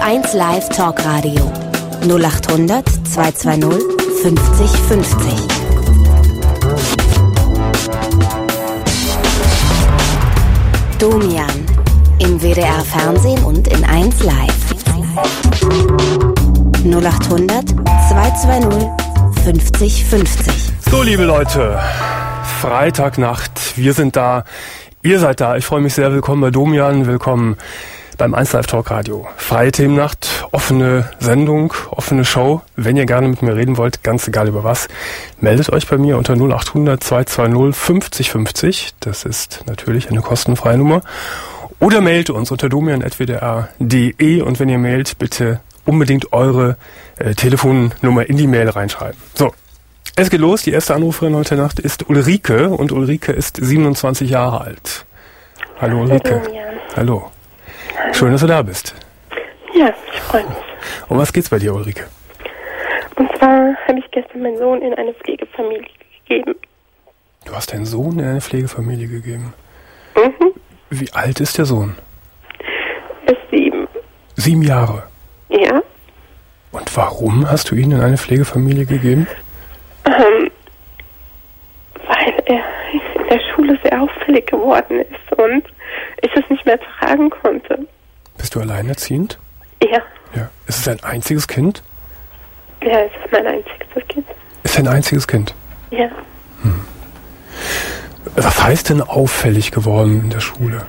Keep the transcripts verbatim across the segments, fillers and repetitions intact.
eins Live Talkradio null acht hundert zweihundertzweißig fünfzig fünfzig. Domian im W D R Fernsehen und in eins Live. null acht hundert zweihundertzweißig fünfzig fünfzig. So, liebe Leute, Freitagnacht, wir sind da, ihr seid da. Ich freue mich sehr. Willkommen bei Domian, willkommen beim eins Live Talkradio. Freie Themennacht, offene Sendung, offene Show. Wenn ihr gerne mit mir reden wollt, ganz egal über was, meldet euch bei mir unter null acht hundert zweihundertzweißig fünfzig fünfzig. Das ist natürlich eine kostenfreie Nummer. Oder mailt uns unter domian at w d r punkt d e und wenn ihr mailt, bitte unbedingt eure äh, Telefonnummer in die Mail reinschreiben. So, es geht los. Die erste Anruferin heute Nacht ist Ulrike und Ulrike ist siebenundzwanzig Jahre alt. Hallo Ulrike. Hallo. Hallo. Schön, dass du da bist. Ja, ich freue mich. Um was geht's bei dir, Ulrike? Und zwar habe ich gestern meinen Sohn in eine Pflegefamilie gegeben. Du hast deinen Sohn in eine Pflegefamilie gegeben? Mhm. Wie alt ist der Sohn? Er ist sieben. Sieben Jahre? Ja. Und warum hast du ihn in eine Pflegefamilie gegeben? Ähm, weil er in der Schule sehr auffällig geworden ist und ich es nicht mehr tragen konnte. Bist du alleinerziehend? Ja. Ja. Ist es ein einziges Kind? Ja, es ist mein einziges Kind. Ist ein einziges Kind? Ja. Hm. Was heißt denn auffällig geworden in der Schule?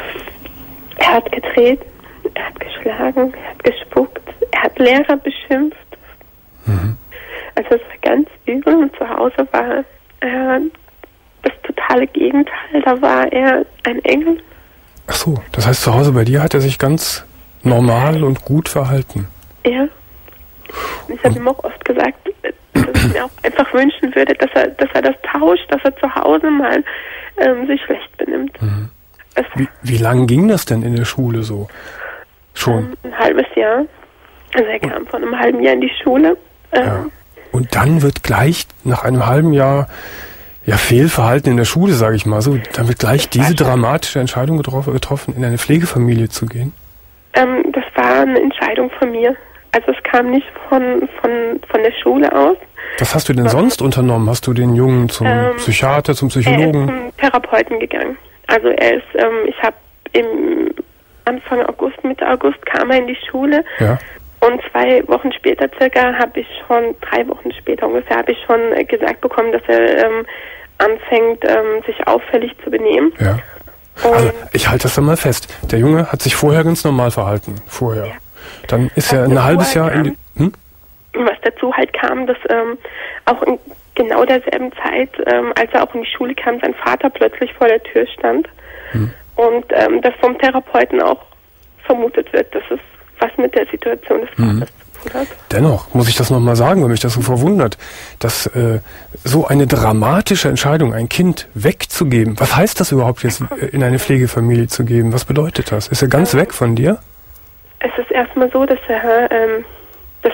Er hat gedreht, er hat geschlagen, er hat gespuckt, er hat Lehrer beschimpft. Mhm. Also es war ganz übel und zu Hause war er das totale Gegenteil. Da war er ein Engel. Ach so, das heißt, zu Hause bei dir hat er sich ganz normal und gut verhalten. Ja. Und ich habe ihm auch oft gesagt, dass ich mir auch einfach wünschen würde, dass er, dass er das tauscht, dass er zu Hause mal ähm, sich schlecht benimmt. Mhm. Wie, wie lang ging das denn in der Schule so? Schon? Ähm, ein halbes Jahr. Also er kam von einem halben Jahr in die Schule. Ähm, ja. Und dann wird gleich nach einem halben Jahr ja Fehlverhalten in der Schule, sage ich mal so, dann wird gleich diese dramatische Entscheidung getroffen, in eine Pflegefamilie zu gehen? Ähm, das war eine Entscheidung von mir. Also es kam nicht von, von, von der Schule aus. Was hast du denn sonst unternommen? Hast du den Jungen zum ähm, Psychiater, zum Psychologen? Er ist zum Therapeuten gegangen. Also er ist, ähm, ich habe im Anfang August, Mitte August kam er in die Schule. Ja. Und zwei Wochen später circa habe ich schon, drei Wochen später ungefähr, habe ich schon äh, gesagt bekommen, dass er ähm, anfängt, ähm, sich auffällig zu benehmen. Ja. Also ich halte das dann mal fest. Der Junge hat sich vorher ganz normal verhalten. Vorher. Ja. Dann ist er ein halbes Jahr in die... Hm? Was dazu halt kam, dass ähm, auch in genau derselben Zeit, ähm, als er auch in die Schule kam, sein Vater plötzlich vor der Tür stand. Hm. Und ähm, dass vom Therapeuten auch vermutet wird, dass es was mit der Situation des Vaters hm. zu tun hat. Dennoch muss ich das nochmal sagen, weil mich das so verwundert, dass äh, so eine dramatische Entscheidung, ein Kind wegzugeben, was heißt das überhaupt jetzt, in eine Pflegefamilie zu geben? Was bedeutet das? Ist er ganz ähm, weg von dir? Es ist erstmal so, dass er, ähm, dass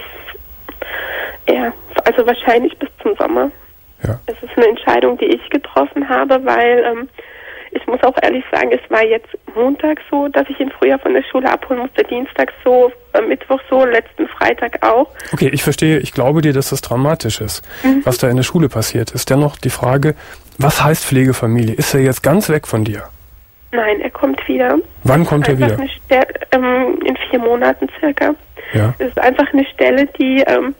er, also wahrscheinlich bis zum Sommer. Ja. Es ist eine Entscheidung, die ich getroffen habe, weil ähm, ich muss auch ehrlich sagen, es war jetzt Montag so, dass ich ihn früher von der Schule abholen musste, Dienstag so, äh, Mittwoch so, letzten Freitag auch. Okay, ich verstehe, ich glaube dir, dass das dramatisch ist, mhm. was da in der Schule passiert ist. Dennoch die Frage, was heißt Pflegefamilie? Ist er jetzt ganz weg von dir? Nein, er kommt wieder. Wann kommt er wieder? Eine Stelle, ähm, in vier Monaten circa. Ja. Es ist einfach eine Stelle, die, ähm,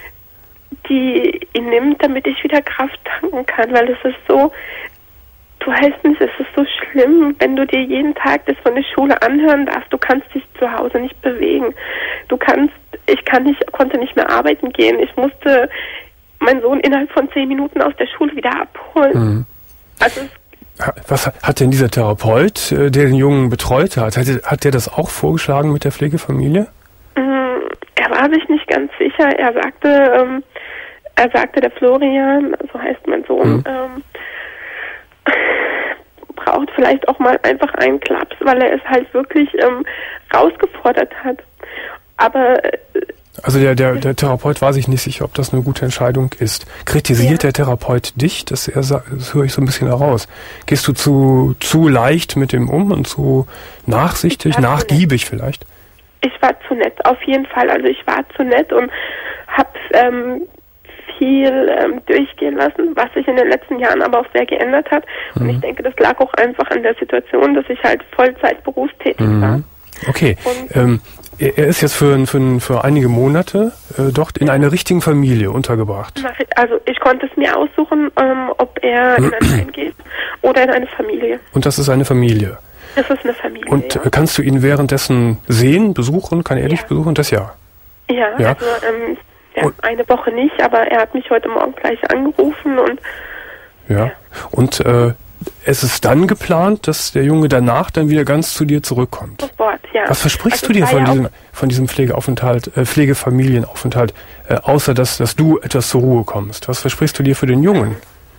die ihn nimmt, damit ich wieder Kraft tanken kann, weil es ist so, du weißt nicht, es ist so schlimm, wenn du dir jeden Tag das von der Schule anhören darfst, du kannst dich zu Hause nicht bewegen. Du kannst, ich kann nicht, konnte nicht mehr arbeiten gehen. Ich musste meinen Sohn innerhalb von zehn Minuten aus der Schule wieder abholen. Mhm. Also es Was hat denn dieser Therapeut, der den Jungen betreut hat, hat, hat der das auch vorgeschlagen mit der Pflegefamilie? Er war sich nicht ganz sicher. Er sagte, ähm, er sagte, der Florian, so heißt mein Sohn, mhm. ähm, braucht vielleicht auch mal einfach einen Klaps, weil er es halt wirklich ähm, rausgefordert hat. Aber äh, Also der, der, der Therapeut war sich nicht sicher, ob das eine gute Entscheidung ist. Kritisiert ja. der Therapeut dich? Das, er, das höre ich so ein bisschen heraus. Gehst du zu, zu leicht mit dem um und zu nachsichtig, nachgiebig vielleicht? ich war zu nett, auf jeden Fall. Also ich war zu nett und habe ähm, viel ähm, durchgehen lassen, was sich in den letzten Jahren aber auch sehr geändert hat. Mhm. Und ich denke, das lag auch einfach an der Situation, dass ich halt Vollzeit berufstätig mhm. war. Okay. Ähm, er, er ist jetzt für, für, für einige Monate äh, dort in einer richtigen Familie untergebracht. Also ich konnte es mir aussuchen, ähm, ob er in ein Heim geht oder in eine Familie. Und das ist eine Familie? Das ist eine Familie, Und ja. kannst du ihn währenddessen sehen, besuchen? Kann er dich ja. besuchen? Das ja. Ja, ja. also ähm, ja, eine Woche nicht, aber er hat mich heute Morgen gleich angerufen und ja. ja. Und äh, es ist dann geplant, dass der Junge danach dann wieder ganz zu dir zurückkommt. Sofort, ja. Was versprichst also du dir von ja diesem, von diesem Pflegeaufenthalt, äh, Pflegefamilienaufenthalt, äh, außer dass, dass du etwas zur Ruhe kommst? Was versprichst du dir für den Jungen?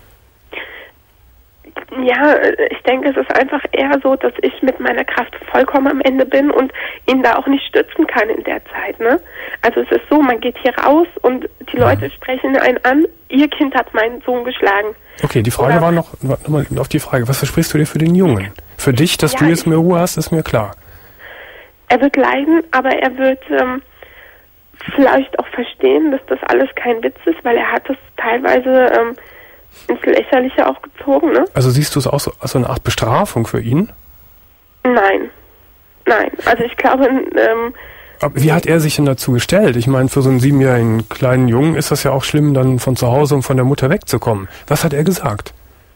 Ja, ich denke, es ist einfach eher so, dass ich mit meiner Kraft vollkommen am Ende bin und ihn da auch nicht stützen kann in der Zeit, ne? Also es ist so, man geht hier raus und die Leute sprechen einen an, ihr Kind hat meinen Sohn geschlagen. Okay, die Frage Oder war noch, nochmal auf die Frage, was versprichst du dir für den Jungen? Für dich, dass ja, du jetzt mehr Ruhe hast, ist mir klar. Er wird leiden, aber er wird ähm, vielleicht auch verstehen, dass das alles kein Witz ist, weil er hat das teilweise ähm, ins Lächerliche auch gezogen, ne? Also siehst du es auch so als so eine Art Bestrafung für ihn? Nein. Nein. Also ich glaube, ähm, aber wie hat er sich denn dazu gestellt? Ich meine, für so einen siebenjährigen kleinen Jungen ist das ja auch schlimm, dann von zu Hause und von der Mutter wegzukommen. Was hat er gesagt?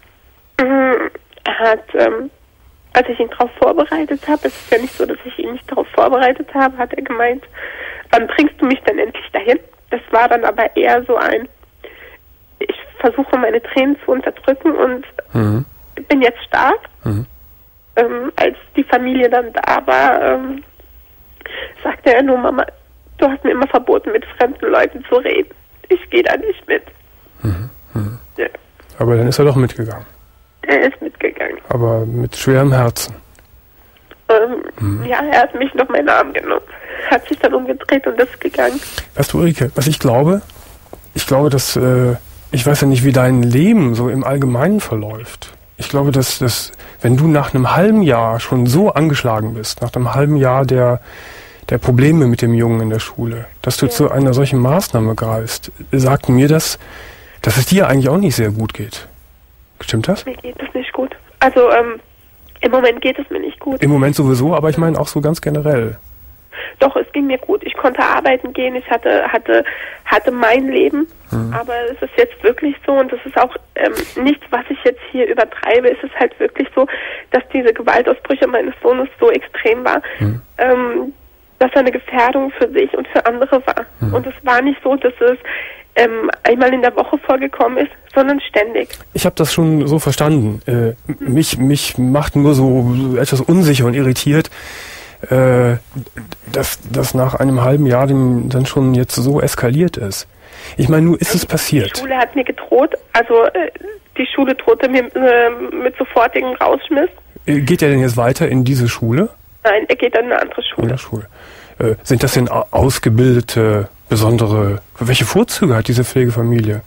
Er hat, ähm, als ich ihn darauf vorbereitet habe, es ist ja nicht so, dass ich ihn nicht darauf vorbereitet habe, hat er gemeint, wann bringst du mich denn endlich dahin? Das war dann aber eher so ein, ich versuche meine Tränen zu unterdrücken und mhm. bin jetzt stark. Mhm. Ähm, als die Familie dann da war, ähm, sagte er nur, Mama, du hast mir immer verboten, mit fremden Leuten zu reden. Ich gehe da nicht mit. Mhm. Mhm. Ja. Aber dann ist er doch mitgegangen. Er ist mitgegangen. Aber mit schwerem Herzen. Ähm, mhm. Ja, er hat mich noch meinen Arm genommen, hat sich dann umgedreht und ist gegangen. Weißt du, Ulrike, was ich glaube? Ich glaube, dass, äh, ich weiß ja nicht, wie dein Leben so im Allgemeinen verläuft. Ich glaube, dass, dass wenn du nach einem halben Jahr schon so angeschlagen bist, nach einem halben Jahr der, der Probleme mit dem Jungen in der Schule, dass du ja. zu einer solchen Maßnahme greifst, sagt mir das, dass es dir eigentlich auch nicht sehr gut geht. Stimmt das? Mir geht es nicht gut. Also ähm, im Moment geht es mir nicht gut. Im Moment sowieso, aber ich meine auch so ganz generell. Doch, es ging mir gut. Ich konnte arbeiten gehen, ich hatte hatte hatte mein Leben, mhm. aber es ist jetzt wirklich so und das ist auch ähm, nichts, was ich jetzt hier übertreibe. Es ist halt wirklich so, dass diese Gewaltausbrüche meines Sohnes so extrem war, mhm. ähm, dass er eine Gefährdung für sich und für andere war. Mhm. Und es war nicht so, dass es ähm, einmal in der Woche vorgekommen ist, sondern ständig. Ich habe das schon so verstanden. Äh, mhm. Mich mich macht nur so etwas unsicher und irritiert, Äh, dass das nach einem halben Jahr dem dann schon jetzt so eskaliert ist. Ich meine, nur ist es passiert. Die Schule hat mir gedroht, also äh, die Schule drohte mir äh, mit sofortigem Rausschmiss. Geht er denn jetzt weiter in diese Schule? Nein, er geht an eine andere Schule. In der Schule. Äh, sind das denn ausgebildete, besondere, welche Vorzüge hat diese Pflegefamilie?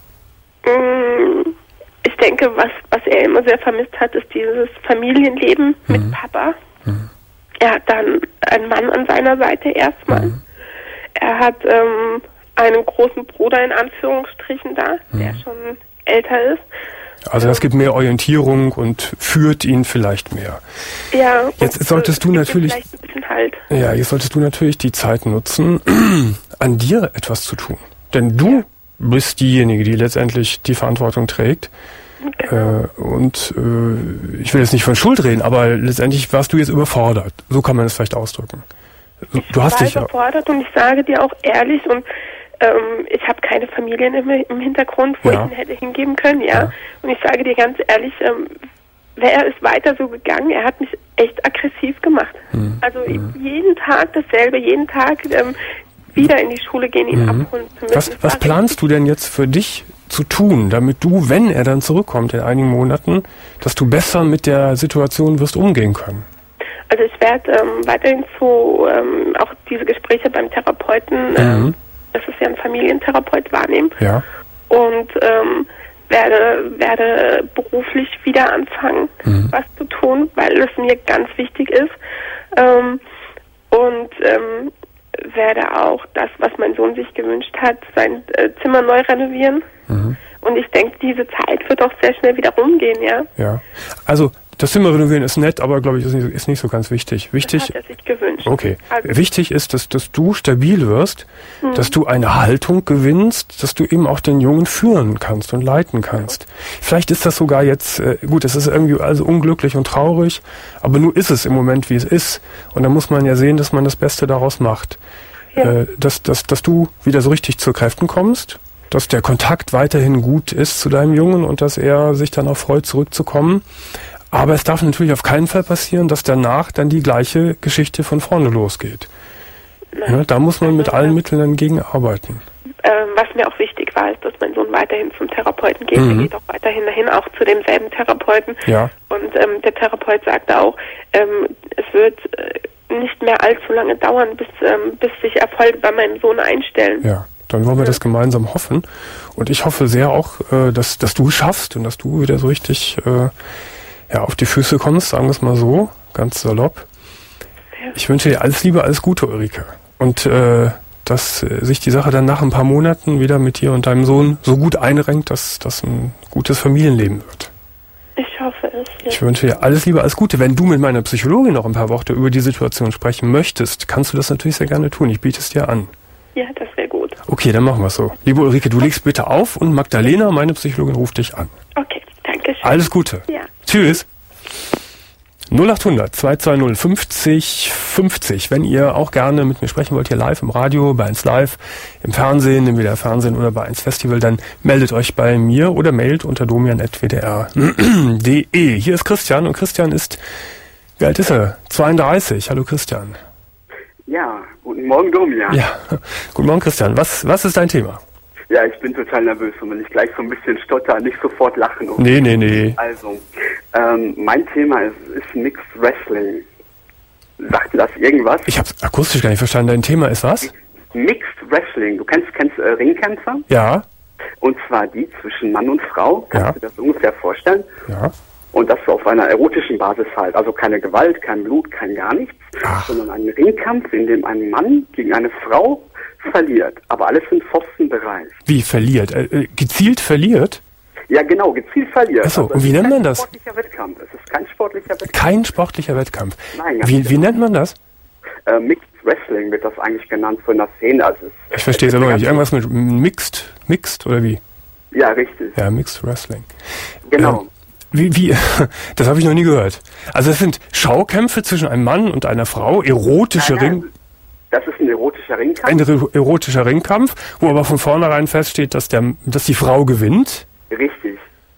Ich denke, was, was er immer sehr vermisst hat, ist dieses Familienleben mhm. mit Papa. Mhm. Er hat dann einen Mann an seiner Seite erstmal. Mhm. Er hat ähm, einen großen Bruder in Anführungsstrichen da, mhm. der schon älter ist. Also das gibt mehr Orientierung und führt ihn vielleicht mehr. Ja. Jetzt und, solltest du natürlich. Vielleicht ein bisschen Halt. Ja, jetzt solltest du natürlich die Zeit nutzen, an dir etwas zu tun. Denn du ja. bist diejenige, die letztendlich die Verantwortung trägt. Genau. Äh, und äh, ich will jetzt nicht von Schuld reden, aber letztendlich warst du jetzt überfordert. So kann man es vielleicht ausdrücken. Du ich hast war dich überfordert und ich sage dir auch ehrlich und ähm, ich habe keine Familien im, im Hintergrund, wo ja. ich ihn hätte hingeben können, ja. ja. Und ich sage dir ganz ehrlich, ähm, wäre es weiter so gegangen, er hat mich echt aggressiv gemacht. Hm. Also hm. jeden Tag dasselbe, jeden Tag ähm, wieder in die Schule gehen, ihn hm. abholen zu müssen. Was, was planst du denn jetzt für dich zu tun, damit du, wenn er dann zurückkommt in einigen Monaten, dass du besser mit der Situation wirst umgehen können? Also ich werde ähm, weiterhin zu ähm, auch diese Gespräche beim Therapeuten, mhm. ähm, das ist ja ein Familientherapeut, wahrnehmen ja. und ähm, werde werde beruflich wieder anfangen, mhm. was zu tun, weil es mir ganz wichtig ist. Ähm, und ähm, werde auch das, was mein Sohn sich gewünscht hat, sein äh, Zimmer neu renovieren. Mhm. Und ich denke, diese Zeit wird auch sehr schnell wieder rumgehen, ja. Ja, also das Zimmer renovieren ist nett, aber glaube ich, ist nicht, ist nicht so ganz wichtig. Wichtig. Das hat er sich gewünscht. Okay. Also wichtig ist, dass, dass du stabil wirst, hm. dass du eine Haltung gewinnst, dass du eben auch den Jungen führen kannst und leiten kannst. Vielleicht ist das sogar jetzt, äh, gut, es ist irgendwie also unglücklich und traurig, aber nur ist es im Moment, wie es ist. Und dann muss man ja sehen, dass man das Beste daraus macht. Ja. Äh, dass, dass, dass du wieder so richtig zu Kräften kommst, dass der Kontakt weiterhin gut ist zu deinem Jungen und dass er sich dann auch freut, zurückzukommen. Aber es darf natürlich auf keinen Fall passieren, dass danach dann die gleiche Geschichte von vorne losgeht. Ja, da muss man mit allen Mitteln dann gegen arbeiten. Ähm, was mir auch wichtig war, ist, dass mein Sohn weiterhin zum Therapeuten geht. Mhm. Er geht auch weiterhin dahin, auch zu demselben Therapeuten. Ja. Und ähm, der Therapeut sagte auch, ähm, es wird äh, nicht mehr allzu lange dauern, bis, ähm, bis sich Erfolge bei meinem Sohn einstellen. Ja. Dann wollen wir das gemeinsam hoffen. Und ich hoffe sehr auch, äh, dass, dass du es schaffst und dass du wieder so richtig äh, ja, auf die Füße kommst, sagen wir es mal so, ganz salopp. Ja. Ich wünsche dir alles Liebe, alles Gute, Ulrike. Und äh, dass äh, sich die Sache dann nach ein paar Monaten wieder mit dir und deinem Sohn so gut einrenkt, dass das ein gutes Familienleben wird. Ich hoffe es. Ja. Ich wünsche dir alles Liebe, alles Gute. Wenn du mit meiner Psychologin noch ein paar Worte über die Situation sprechen möchtest, kannst du das natürlich sehr gerne tun. Ich biete es dir an. Ja, das wäre gut. Okay, dann machen wir es so. Liebe Ulrike, du legst bitte auf und Magdalena, meine Psychologin, ruft dich an. Okay, danke schön. Alles Gute. Ja. Tschüss. null acht hundert zwei zwei null fünfzig fünfzig. Wenn ihr auch gerne mit mir sprechen wollt, hier live im Radio, bei eins Live, im Fernsehen, im W D R Fernsehen oder bei eins Festival, dann meldet euch bei mir oder mailt unter domian at w d r punkt d e. Hier ist Christian und Christian ist, wie alt ist er? zweiunddreißig. Hallo Christian. Ja, guten Morgen Domian. Ja, guten Morgen Christian. Was, was ist dein Thema? Ja, ich bin total nervös und wenn ich gleich so ein bisschen stotter, nicht sofort lachen. Und nee, nee, nee. Also, ähm, mein Thema ist, ist Mixed Wrestling. Sagt dir das irgendwas? Ich hab's akustisch gar nicht verstanden. Dein Thema ist was? Mixed Wrestling. Du kennst, kennst äh, Ringkämpfer? Ja. Und zwar die zwischen Mann und Frau. Kannst ja. du dir das ungefähr vorstellen? Ja. Und das so auf einer erotischen Basis halt. Also keine Gewalt, kein Blut, kein gar nichts. Ach. Sondern ein Ringkampf, in dem ein Mann gegen eine Frau verliert. Aber alles im Pfostenbereich. Wie verliert? Äh, gezielt verliert? Ja, genau, gezielt verliert. Achso, also, und wie nennt man das? Es ist kein sportlicher Wettkampf. Es ist kein sportlicher Wettkampf. Kein sportlicher Wettkampf. Nein, wie, genau. wie nennt man das? Äh, Mixed Wrestling wird das eigentlich genannt von der Szene. Also es, ich verstehe es aber nicht. Irgendwas mit Mixed, Mixed oder wie? Ja, richtig. Ja, Mixed Wrestling. Genau. Ähm, Wie, wie, das habe ich noch nie gehört. Also es sind Schaukämpfe zwischen einem Mann und einer Frau, erotische nein, nein, Ring... Das ist ein erotischer Ringkampf. Ein erotischer Ringkampf, wo aber von vornherein feststeht, dass, der, dass die Frau gewinnt. Richtig.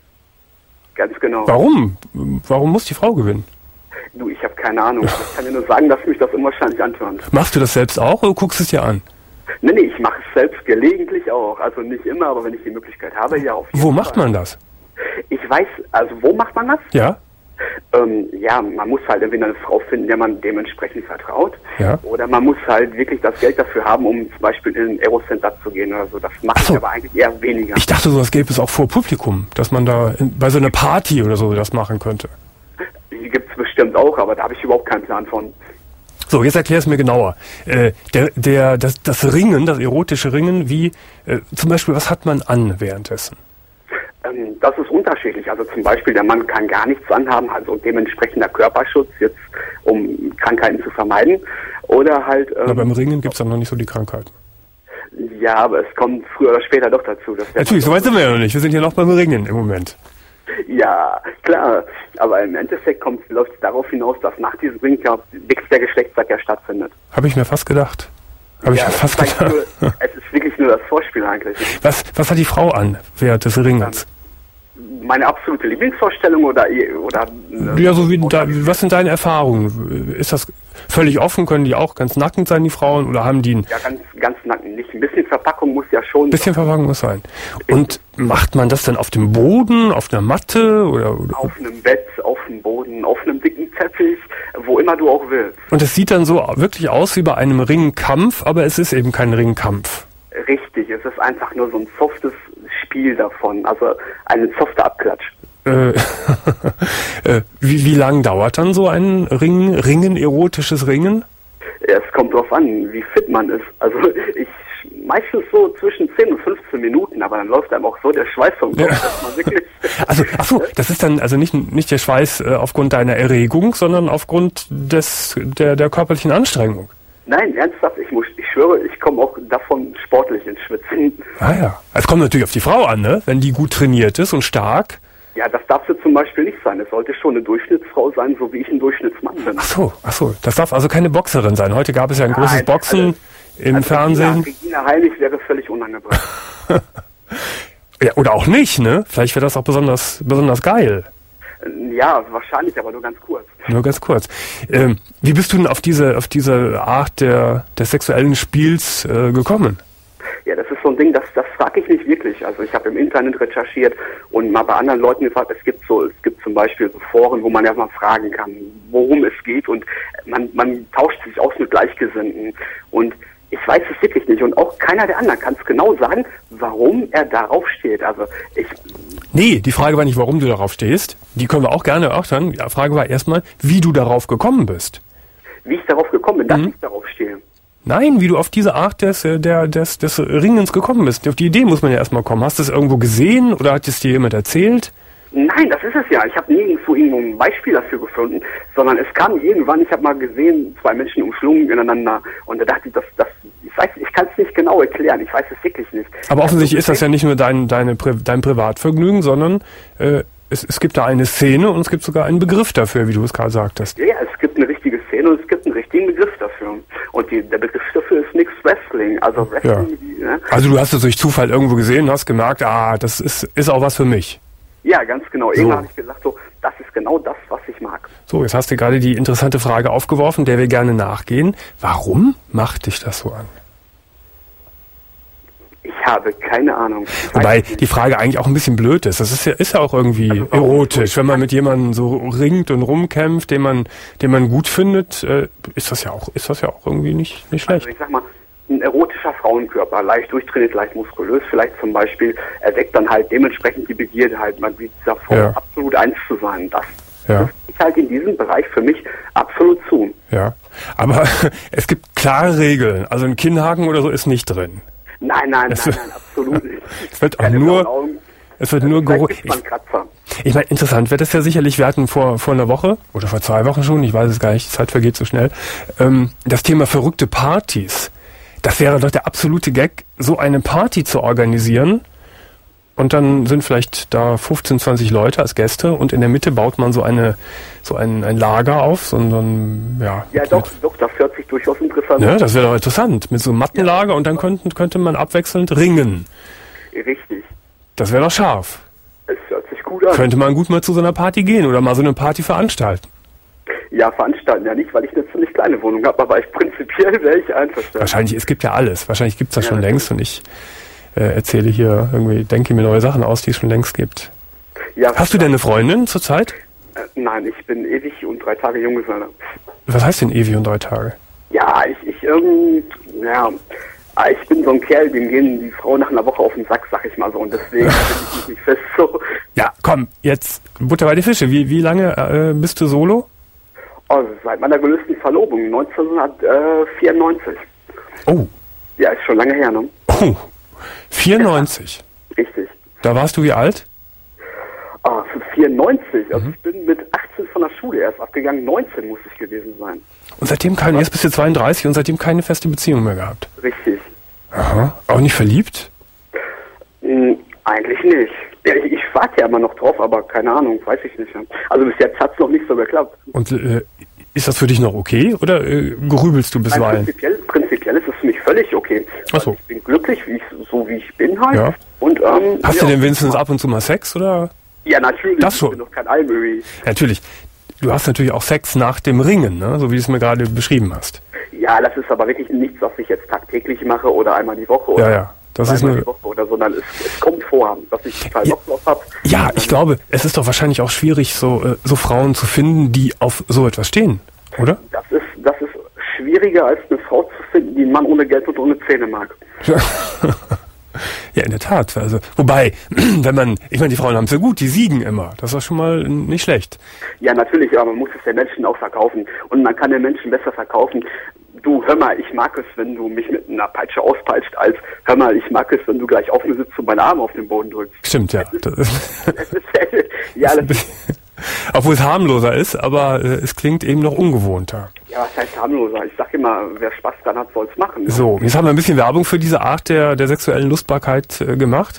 Ganz genau. Warum? Warum muss die Frau gewinnen? Du, ich habe keine Ahnung. Ich kann dir nur sagen, dass mich das unwahrscheinlich antörnt. Machst du das selbst auch oder guckst es dir an? Nee, nee, ich mache es selbst gelegentlich auch. Also nicht immer, aber wenn ich die Möglichkeit habe, ja auf jeden Wo Fall. macht man das? Ich weiß, also wo macht man das? Ja. Ähm, ja, man muss halt entweder eine Frau finden, der man dementsprechend vertraut. Ja. Oder man muss halt wirklich das Geld dafür haben, um zum Beispiel in ein Aerocenter zu gehen oder so. Das mache so. ich aber eigentlich eher weniger. Ich dachte, sowas gäbe es auch vor Publikum, dass man da in, bei so einer Party oder so das machen könnte. Die gibt es bestimmt auch, aber da habe ich überhaupt keinen Plan von. So, jetzt erklär es mir genauer. Äh, der, der, das, das Ringen, das erotische Ringen, wie, äh, zum Beispiel, was hat man an währenddessen? Ähm, das ist unterschiedlich. Also zum Beispiel, der Mann kann gar nichts anhaben, also dementsprechender Körperschutz, jetzt um Krankheiten zu vermeiden. Oder halt... Ähm, Na, beim Ringen gibt es dann noch nicht so die Krankheiten. Ja, aber es kommt früher oder später doch dazu. Dass Natürlich, so weit sind wir ja noch nicht. Wir sind ja noch beim Ringen im Moment. Ja, klar. Aber im Endeffekt läuft es darauf hinaus, dass nach diesem Ringkampf nichts der Geschlechtsverkehr stattfindet. Habe ich mir fast gedacht. Habe ja, ich mir fast gedacht. Nur, es ist wirklich nur das Vorspiel eigentlich. Was, was hat die Frau an während des Ringens? Meine absolute Lieblingsvorstellung oder... oder ja, so wie da, was sind deine Erfahrungen? Ist das völlig offen? Können die auch ganz nackend sein, die Frauen? Oder haben die... Ein ja, ganz, ganz nackend nicht. Ein bisschen Verpackung muss ja schon... Ein bisschen Verpackung muss sein. Und macht man das dann auf dem Boden, auf einer Matte? Oder, oder? Auf einem Bett, auf dem Boden, auf einem dicken Teppich, wo immer du auch willst. Und es sieht dann so wirklich aus wie bei einem Ringkampf, aber es ist eben kein Ringkampf. Richtig, es ist einfach nur so ein softes Spiel davon, also ein softer Abklatsch. Äh, äh, wie, wie lang dauert dann so ein Ring, Ringen, erotisches Ringen? Es kommt drauf an, wie fit man ist. Also ich meistens so zwischen zehn und fünfzehn Minuten, aber dann läuft einem auch so der Schweiß vom Kopf, ja. dass man wirklich... Also, ach so, das ist dann also nicht, nicht der Schweiß äh, aufgrund deiner Erregung, sondern aufgrund des, der, der körperlichen Anstrengung. Nein, ernsthaft, ich muss, ich schwöre, ich komme auch davon sportlich ins Schwitzen. Ah ja, es kommt natürlich auf die Frau an, ne? Wenn die gut trainiert ist und stark. Ja, das darf sie zum Beispiel nicht sein. Es sollte schon eine Durchschnittsfrau sein, so wie ich ein Durchschnittsmann bin. Ach so, ach so, das darf also keine Boxerin sein. Heute gab es ja ein Nein, großes Boxen also, im also Fernsehen. Regina, Regina Heinig wäre völlig unangebracht. Ja, oder auch nicht, ne? Vielleicht wäre das auch besonders, besonders geil. Ja, wahrscheinlich, aber nur ganz kurz. Nur ganz kurz. Ähm, wie bist du denn auf diese, auf diese Art der, des sexuellen Spiels äh, gekommen? Ja, das ist so ein Ding, das, das frage ich nicht wirklich. Also ich habe im Internet recherchiert und mal bei anderen Leuten gefragt, es gibt so, es gibt zum Beispiel so Foren, wo man ja mal fragen kann, worum es geht, und man, man tauscht sich aus mit Gleichgesinnten, und ich weiß es wirklich nicht, und auch keiner der anderen kann es genau sagen, warum er darauf steht. Also ich... Nee, die Frage war nicht, warum du darauf stehst. Die können wir auch gerne erörtern. Die Frage war erstmal, wie du darauf gekommen bist. Wie ich darauf gekommen bin, dass mhm. ich darauf stehe. Nein, wie du auf diese Art des, der, des, des Ringens gekommen bist. Auf die Idee muss man ja erstmal kommen. Hast du es irgendwo gesehen oder hat es dir jemand erzählt? Nein, das ist es ja. Ich habe nirgendwo irgendwo ein Beispiel dafür gefunden, sondern es kam irgendwann, ich habe mal gesehen, zwei Menschen umschlungen ineinander, und da dachte ich, das, das, ich weiß, ich kann es nicht genau erklären, ich weiß es wirklich nicht. Aber offensichtlich ist das ja nicht nur dein, deine, dein Privatvergnügen, sondern äh, es, es gibt da eine Szene und es gibt sogar einen Begriff dafür, wie du es gerade sagtest. Ja, es gibt eine richtige Szene und es gibt einen richtigen Begriff dafür. Und die, der Begriff dafür ist Mixed Wrestling. Also Wrestling. Ja. Ne? Also du hast es durch Zufall irgendwo gesehen und hast gemerkt, ah, das ist, ist auch was für mich. Ja, ganz genau. So. Irgendwann habe ich gesagt, so, das ist genau das, was ich mag. So, jetzt hast du gerade die interessante Frage aufgeworfen, der wir gerne nachgehen. Warum macht dich das so an? Ich habe keine Ahnung. Wobei die Frage eigentlich auch ein bisschen blöd ist. Das ist ja, ist ja auch irgendwie also erotisch. Wenn man mit jemandem so ringt und rumkämpft, den man, den man gut findet, äh, ist das ja auch, ist das ja auch irgendwie nicht, nicht schlecht. Also ich sag mal, ein erotischer Frauenkörper, leicht durchtrainiert, leicht muskulös, vielleicht zum Beispiel, erweckt dann halt dementsprechend die Begierde halt, man sieht davor, ja. absolut eins zu sein. Das ja. ist halt in diesem Bereich für mich absolut zu. Ja, aber es gibt klare Regeln. Also ein Kinnhaken oder so ist nicht drin. Nein, nein, es nein, nein, absolut nicht. Es wird auch nur, es wird nur Geruch. Ich, ich meine, interessant wird es ja sicherlich, wir hatten vor, vor einer Woche oder vor zwei Wochen schon, ich weiß es gar nicht, die Zeit vergeht so schnell, ähm, das Thema verrückte Partys. Das wäre doch der absolute Gag, so eine Party zu organisieren, und dann sind vielleicht da fünfzehn, zwanzig Leute als Gäste und in der Mitte baut man so eine, so ein, ein Lager auf, so ein, ja. Ja, doch, doch, das hört sich durchaus interessant an. Ja, das wäre doch interessant, mit so einem Mattenlager, ja. Und dann könnte, könnte man abwechselnd ringen. Richtig. Das wäre doch scharf. Es hört sich gut an. Könnte man gut mal zu so einer Party gehen oder mal so eine Party veranstalten. Ja, veranstalten ja nicht, weil ich eine ziemlich kleine Wohnung habe, aber ich prinzipiell wäre ich einverstanden. Wahrscheinlich, es gibt ja alles. Wahrscheinlich gibt es das ja, schon natürlich. längst und ich äh, erzähle hier irgendwie, denke mir neue Sachen aus, die es schon längst gibt. Ja, hast du denn eine Freundin zurzeit? Äh, nein, ich bin ewig und drei Tage Junggeselle. Was heißt denn ewig und drei Tage? Ja, ich, ich, ähm, ja, ich bin so ein Kerl, dem gehen die Frauen nach einer Woche auf den Sack, sag ich mal so, und deswegen bin ich mich nicht fest so. Ja, komm, jetzt Butter bei die Fische. Wie, wie lange äh, bist du solo? Also seit meiner gelösten Verlobung, neunzehnhundertvierundneunzig. Oh. Ja, ist schon lange her, ne? Oh, vierundneunzig. Ja, richtig. Da warst du wie alt? Ah, für vierundneunzig. Also mhm. ich bin mit achtzehn von der Schule erst abgegangen, neunzehn muss ich gewesen sein. Und seitdem keine, jetzt bist du zweiunddreißig und seitdem keine feste Beziehung mehr gehabt? Richtig. Aha. Auch nicht verliebt? Hm, eigentlich nicht. Ja, ich, ich warte ja immer noch drauf, aber keine Ahnung, weiß ich nicht. Also bis jetzt hat es noch nicht so geklappt. Und äh, ist das für dich noch okay oder äh, grübelst du bisweilen? Prinzipiell, prinzipiell ist es für mich völlig okay. Ach so. Also ich bin glücklich, wie ich, so wie ich bin halt. Ja. Und, ähm, Hast ja. du denn wenigstens ab und zu mal Sex, oder? Ja, natürlich. Das schon. Ich bin doch kein Almöhi. Natürlich. Du hast natürlich auch Sex nach dem Ringen, ne? So wie du es mir gerade beschrieben hast. Ja, das ist aber wirklich nichts, was ich jetzt tagtäglich mache oder einmal die Woche oder ja, ja. Das ist einmal eine die Woche oder so, sondern es, es kommt vor, dass ich total Bock drauf habe. Ja, ich glaube, es ist doch wahrscheinlich auch schwierig, so, äh, so Frauen zu finden, die auf so etwas stehen, oder? Das ist, das ist schwieriger, als eine Frau zu finden, die einen Mann ohne Geld und ohne Zähne mag. Ja, in der Tat. Also, wobei, wenn man, ich meine, die Frauen haben es ja gut, die siegen immer. Das ist schon mal nicht schlecht. Ja, natürlich, aber man muss es den Menschen auch verkaufen. Und man kann den Menschen besser verkaufen, du, hör mal, ich mag es, wenn du mich mit einer Peitsche auspeitscht, als, hör mal, ich mag es, wenn du gleich auf mir sitzt und meine Arme auf den Boden drückst. Stimmt, ja. Das ist, das ist, ja, das ist, obwohl es harmloser ist, aber äh, es klingt eben noch ungewohnter. Ja, was heißt harmloser? Ich sag immer, wer Spaß dran hat, soll's machen. Ne? So, jetzt haben wir ein bisschen Werbung für diese Art der, der sexuellen Lustbarkeit äh, gemacht.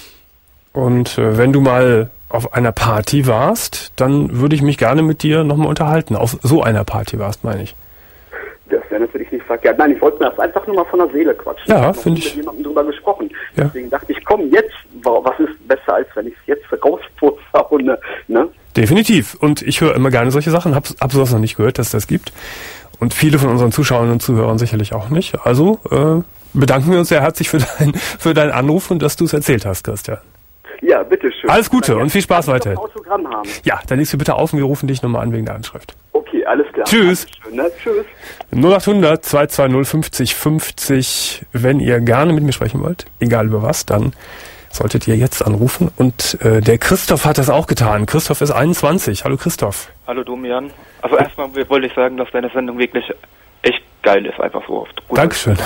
Und äh, wenn du mal auf einer Party warst, dann würde ich mich gerne mit dir nochmal unterhalten. Auf so einer Party warst, meine ich. Das wäre natürlich nicht verkehrt. Nein, ich wollte mir das einfach nur mal von der Seele quatschen. Ja, finde ich. Ich habe mit jemandem drüber gesprochen. Ja. Deswegen dachte ich, komm, jetzt, was ist besser, als wenn ich es jetzt rausputze und, ne? Definitiv. Und ich höre immer gerne solche Sachen. Hab, hab sowas noch nicht gehört, dass es das gibt. Und viele von unseren Zuschauern und Zuhörern sicherlich auch nicht. Also äh, bedanken wir uns sehr herzlich für, dein, für deinen Anruf und dass du es erzählt hast, Christian. Ja, bitteschön. Alles Gute und viel Spaß weiterhin. Ein Autogramm haben. Ja, dann legst du bitte auf und wir rufen dich nochmal an wegen der Anschrift. Okay, alles klar. Tschüss. Dankeschön, ne? Tschüss. null acht hundert zwei zwei null fünfzig fünfzig. Wenn ihr gerne mit mir sprechen wollt, egal über was, dann solltet ihr jetzt anrufen. Und äh, der Christoph hat das auch getan. Christoph ist einundzwanzig. Hallo Christoph. Hallo Domian. Also erstmal wollte ich sagen, dass deine Sendung wirklich echt geil ist, einfach so oft. Gut. Dankeschön.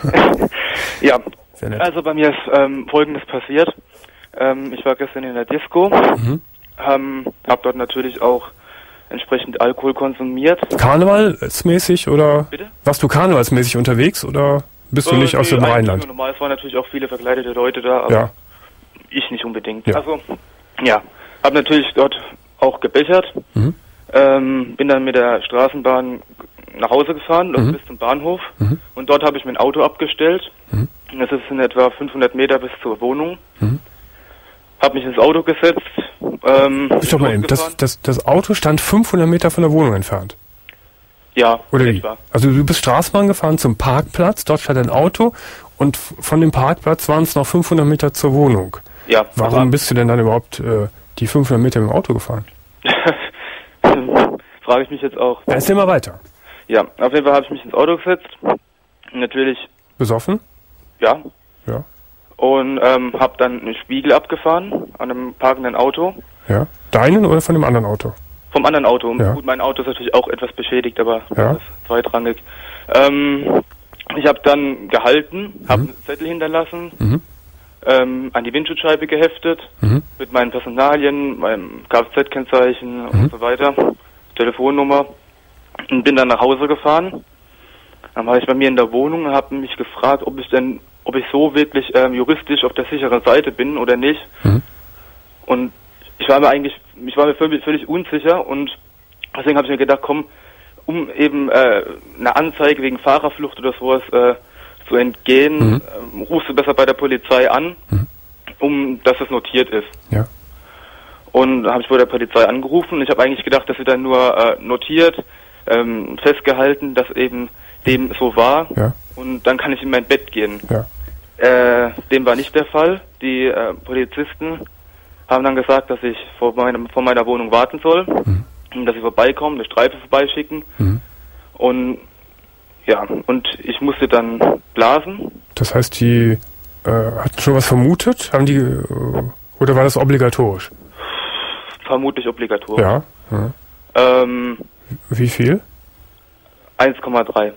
Ja, sehr nett. Also bei mir ist ähm, Folgendes passiert. Ähm, ich war gestern in der Disco, Mhm. ähm, habe dort natürlich auch entsprechend Alkohol konsumiert. Karnevalsmäßig oder Bitte? warst du karnevalsmäßig unterwegs oder bist du nicht Äh, aus dem nee, eigentlich Rheinland? nur normal, es waren natürlich auch viele verkleidete Leute da, aber Ja. ich nicht unbedingt. Ja. Also, ja, habe natürlich dort auch gebechert, Mhm. ähm, bin dann mit der Straßenbahn nach Hause gefahren, also Mhm. bis zum Bahnhof, Mhm. und dort habe ich mein Auto abgestellt. Mhm. Das ist in etwa fünfhundert Meter bis zur Wohnung. Mhm. Hab mich ins Auto gesetzt. Ähm, Stopp mal eben, das, losgefahren. das, das Auto stand fünfhundert Meter von der Wohnung entfernt. Ja, Oder in wie? etwa. Also du bist Straßenbahn gefahren zum Parkplatz, dort stand ein Auto und f- von dem Parkplatz waren es noch fünfhundert Meter zur Wohnung. Ja. Warum bist du denn dann überhaupt äh, die fünfhundert Meter mit dem Auto gefahren? Frage ich mich jetzt auch. Ja, erzähl mal weiter. Ja, auf jeden Fall habe ich mich ins Auto gesetzt. Natürlich, Besoffen? ja. Ja. Und ähm, habe dann einen Spiegel abgefahren an einem parkenden Auto. Ja. Deinen oder von dem anderen Auto? Vom anderen Auto. Ja. Gut, mein Auto ist natürlich auch etwas beschädigt, aber Ja. das ist zweitrangig. Ähm, ich habe dann gehalten, habe einen Zettel hinterlassen, Mhm. ähm, an die Windschutzscheibe geheftet, Mhm. mit meinen Personalien, meinem Kfz-Kennzeichen Mhm. und so weiter, Telefonnummer, und bin dann nach Hause gefahren. Dann war ich bei mir in der Wohnung und habe mich gefragt, ob ich denn, ob ich so wirklich ähm, juristisch auf der sicheren Seite bin oder nicht. Mhm. Und ich war mir eigentlich, ich war mir völlig, völlig unsicher, und deswegen habe ich mir gedacht, komm, um eben äh, eine Anzeige wegen Fahrerflucht oder sowas äh, zu entgehen, Mhm. ähm, rufst du besser bei der Polizei an, Mhm. um dass es notiert ist. Ja. Und da habe ich bei der Polizei angerufen. Ich habe eigentlich gedacht, dass sie dann nur äh, notiert, ähm, festgehalten, dass eben dem so war, Ja. und dann kann ich in mein Bett gehen. Ja. Äh, dem war nicht der Fall. Die äh, Polizisten haben dann gesagt, dass ich vor, meinem, vor meiner Wohnung warten soll, Mhm. und dass sie vorbeikommen, eine Streife vorbeischicken. Mhm. Und ja, und ich musste dann blasen. Das heißt, die äh, hatten schon was vermutet? Haben die äh, oder war das obligatorisch? Vermutlich obligatorisch. Ja. ja. Ähm, Wie viel? eins Komma drei.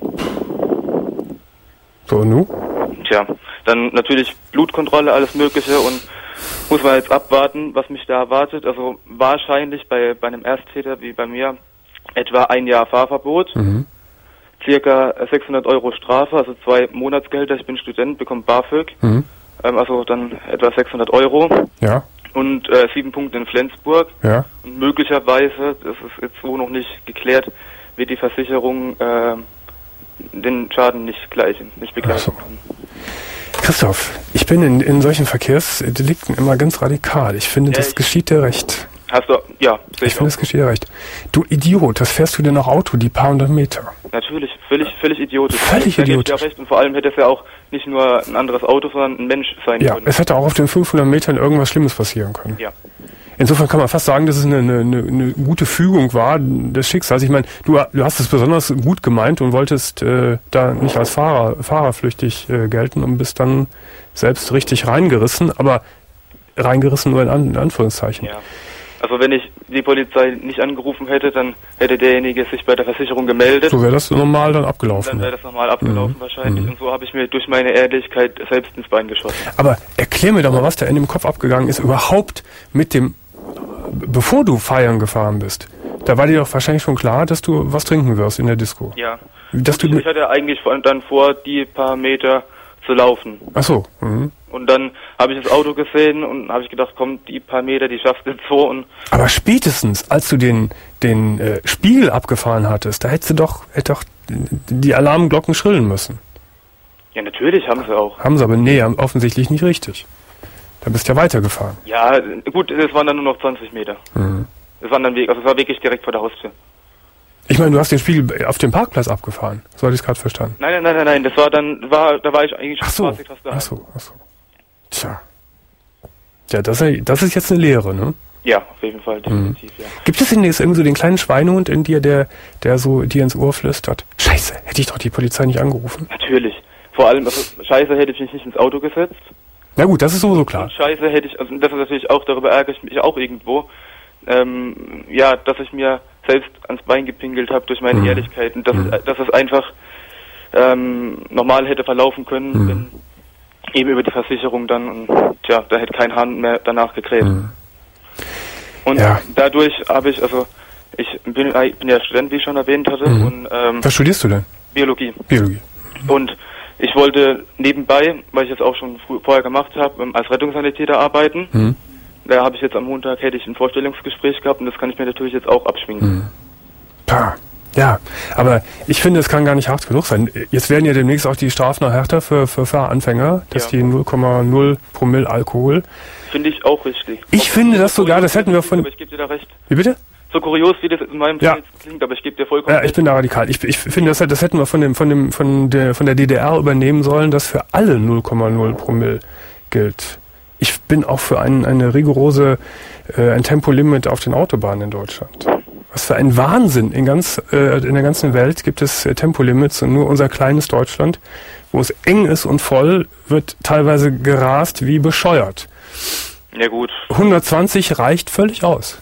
So, und nu? Tja, dann natürlich Blutkontrolle, alles Mögliche, und muss man jetzt abwarten, was mich da erwartet. Also wahrscheinlich bei, bei einem Ersttäter wie bei mir etwa ein Jahr Fahrverbot, Mhm. circa sechshundert Euro Strafe, also zwei Monatsgehälter. Ich bin Student, bekomme BAföG, Mhm. ähm, also dann etwa sechshundert Euro, Ja. und äh, sieben Punkte in Flensburg. Ja. Und möglicherweise, das ist jetzt so noch nicht geklärt, wird die Versicherung äh, den Schaden nicht gleichen, nicht begleichen Ach so. können. Christoph, ich bin in, in solchen Verkehrsdelikten immer ganz radikal. Ich finde, Ja, das ich- geschieht dir recht. Hast du, ja, sehe Ich ich finde, auch. das geschieht dir recht. Du Idiot, was fährst du denn noch Auto, die paar hundert Meter? Natürlich, völlig, völlig idiotisch. Völlig Da gebe ich idiotisch. dir recht, und vor allem hätte es ja auch nicht nur ein anderes Auto, sondern ein Mensch sein Ja, können. es hätte auch auf den fünfhundert Metern irgendwas Schlimmes passieren können. Ja. Insofern kann man fast sagen, dass es eine, eine, eine gute Fügung war des Schicksals. Ich meine, du, du hast es besonders gut gemeint und wolltest äh, da nicht als Fahrer, fahrerflüchtig äh, gelten und bist dann selbst richtig reingerissen, aber reingerissen nur in, An in Anführungszeichen. Ja. Also wenn ich die Polizei nicht angerufen hätte, dann hätte derjenige sich bei der Versicherung gemeldet. So wäre das normal dann abgelaufen. Dann wäre das normal abgelaufen mhm. wahrscheinlich. Mhm. Und so habe ich mir durch meine Ehrlichkeit selbst ins Bein geschossen. Aber erklär mir doch mal, was da in dem Kopf abgegangen ist, überhaupt mit dem, bevor du feiern gefahren bist. Da war dir doch wahrscheinlich schon klar, dass du was trinken wirst in der Disco. Ja. Dass du ich, ich hatte eigentlich dann vor, die paar Meter zu laufen. Ach so. Mhm. Und dann habe ich das Auto gesehen und habe ich gedacht, komm, die paar Meter, die schaffst du jetzt so. Und aber spätestens, als du den, den äh, Spiegel abgefahren hattest, da hättest du doch, hätte doch die Alarmglocken schrillen müssen. Ja, natürlich haben sie auch. Haben sie, aber nee, offensichtlich nicht richtig. Da bist du ja weitergefahren. Ja, gut, es waren dann nur noch zwanzig Meter. Mhm. Es waren dann Weg, also es war wirklich direkt vor der Haustür. Ich meine, du hast den Spiegel auf dem Parkplatz abgefahren. So hatte ich es gerade verstanden. Nein, nein, nein, nein, nein, das war dann, war, da war ich eigentlich schon ach so, fast fast da. Ach so, ach so. Tja. Ja, das, das ist jetzt eine Lehre, ne? Ja, auf jeden Fall, definitiv, mhm. ja. Gibt es denn jetzt irgendwie so den kleinen Schweinehund in dir, der, der so dir ins Ohr flüstert? Scheiße, hätte ich doch die Polizei nicht angerufen. Natürlich. Vor allem, also, Scheiße hätte ich mich nicht ins Auto gesetzt. Na gut, das ist sowieso klar. Und Scheiße hätte ich, also das ist natürlich auch, darüber ärgere ich mich auch irgendwo, ähm, ja, dass ich mir selbst ans Bein gepinkelt habe durch meine mhm. Ehrlichkeit und dass, mhm. dass es einfach ähm, normal hätte verlaufen können, mhm. wenn eben über die Versicherung dann und tja, da hätte kein Hahn mehr danach gekräht. Mhm. Und ja. dadurch habe ich, also ich bin, ich bin ja Student, wie ich schon erwähnt hatte. Mhm. Und, ähm, was studierst du denn? Biologie. Biologie. Und ich wollte nebenbei, weil ich das auch schon früh, vorher gemacht habe, als Rettungssanitäter arbeiten. Mhm. Da habe ich jetzt am Montag, hätte ich ein Vorstellungsgespräch gehabt und das kann ich mir natürlich jetzt auch abschminken. Mhm. Pah. Ja, aber ich finde, es kann gar nicht hart genug sein. Jetzt werden ja demnächst auch die Strafen noch härter für, für Fahranfänger, dass ja. die null Komma null Promille Alkohol. Finde ich auch richtig. Ich auch finde das sogar, das hätten wir von... Aber ich gebe dir da recht. Wie bitte? So kurios, wie das in meinem ja. Fall klingt, aber ich gebe dir vollkommen recht. Ja, ich bin da radikal. Ich, ich finde, das, das hätten wir von dem, von dem, von der, von der D D R übernehmen sollen, dass für alle null Komma null Promille gilt. Ich bin auch für ein, eine rigorose, äh, ein Tempolimit auf den Autobahnen in Deutschland. Was für ein Wahnsinn. In ganz, äh, in der ganzen Welt gibt es äh, Tempolimits und nur unser kleines Deutschland, wo es eng ist und voll, wird teilweise gerast wie bescheuert. Ja gut. hundertzwanzig reicht völlig aus.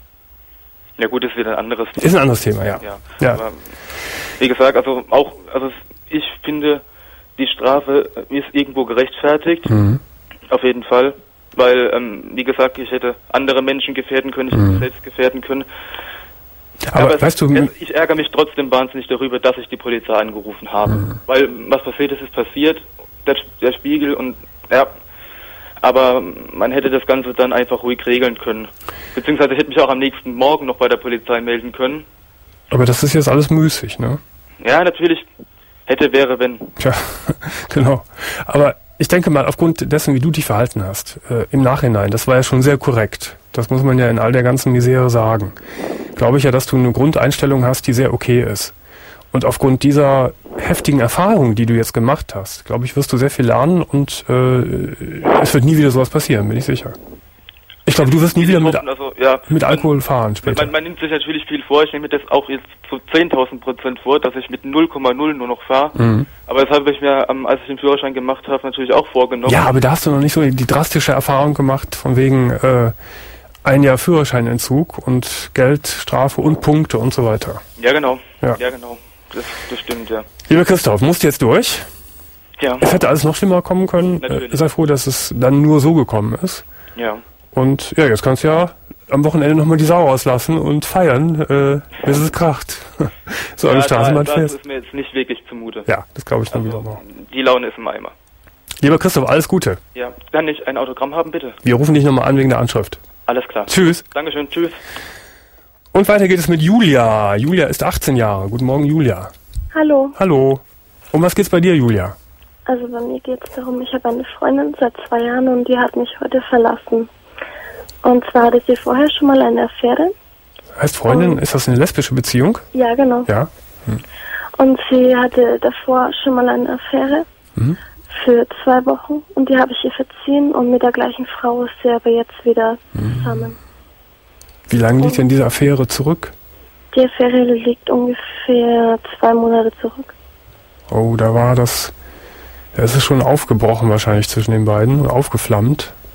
Ja gut, ist wieder ein anderes Thema. Ist ein anderes Thema, ja. Ja. ja. Aber, wie gesagt, also auch, also ich finde, die Strafe ist irgendwo gerechtfertigt. Mhm. Auf jeden Fall. Weil, ähm, wie gesagt, ich hätte andere Menschen gefährden können, ich hätte mich selbst gefährden können. Aber, Aber weißt es, du, es, ich ärgere mich trotzdem wahnsinnig darüber, dass ich die Polizei angerufen habe. Mhm. Weil was passiert ist, ist passiert. Der, der Spiegel und ja. Aber man hätte das Ganze dann einfach ruhig regeln können. Beziehungsweise ich hätte mich auch am nächsten Morgen noch bei der Polizei melden können. Aber das ist jetzt alles müßig, ne? Ja, natürlich. Hätte, wäre, wenn. Tja, genau. Aber ich denke mal, aufgrund dessen, wie du dich verhalten hast, äh, im Nachhinein, das war ja schon sehr korrekt. Das muss man ja in all der ganzen Misere sagen. Glaube ich ja, dass du eine Grundeinstellung hast, die sehr okay ist. Und aufgrund dieser heftigen Erfahrung, die du jetzt gemacht hast, glaube ich, wirst du sehr viel lernen und äh, es wird nie wieder sowas passieren, bin ich sicher. Ich glaube, du wirst nie wieder mit, also, ja, mit Alkohol fahren später. Man, man nimmt sich natürlich viel vor. Ich nehme mir das auch jetzt zu zehntausend Prozent vor, dass ich mit null Komma null nur noch fahre. Mhm. Aber das habe ich mir, als ich den Führerschein gemacht habe, natürlich auch vorgenommen. Ja, aber da hast du noch nicht so die drastische Erfahrung gemacht, von wegen äh, ein Jahr Führerscheinentzug und Geldstrafe und Punkte und so weiter. Ja, genau. Ja, ja genau. Das, das stimmt, ja. Lieber Christoph, musst du jetzt durch? Ja. Es hätte alles noch schlimmer kommen können. Natürlich. Sei froh, dass es dann nur so gekommen ist. Ja. Und ja, jetzt kannst du ja am Wochenende nochmal die Sau rauslassen und feiern, äh, bis es kracht. So ja, eine Straßenbahn fährst. Das ist mir jetzt nicht wirklich zumute. Ja, das glaube ich dann also, wieder noch. Die Laune ist im Eimer. Lieber Christoph, alles Gute. Ja, kann ich ein Autogramm haben, bitte? Wir rufen dich nochmal an wegen der Anschrift. Alles klar. Tschüss. Dankeschön, tschüss. Und weiter geht es mit Julia. Julia ist achtzehn Jahre. Guten Morgen, Julia. Hallo. Hallo. Um was geht's bei dir, Julia? Also bei mir geht es darum, ich habe eine Freundin seit zwei Jahren und die hat mich heute verlassen. Und zwar hatte sie vorher schon mal eine Affäre. Heißt Freundin, und ist das eine lesbische Beziehung? Ja, genau. Ja. Hm. Und sie hatte davor schon mal eine Affäre mhm. für zwei Wochen und die habe ich ihr verziehen und mit der gleichen Frau ist sie aber jetzt wieder mhm. zusammen. Wie lange liegt denn diese Affäre zurück? Die Affäre liegt ungefähr zwei Monate zurück. Oh, da war das... Da ist es schon aufgebrochen wahrscheinlich zwischen den beiden und aufgeflammt.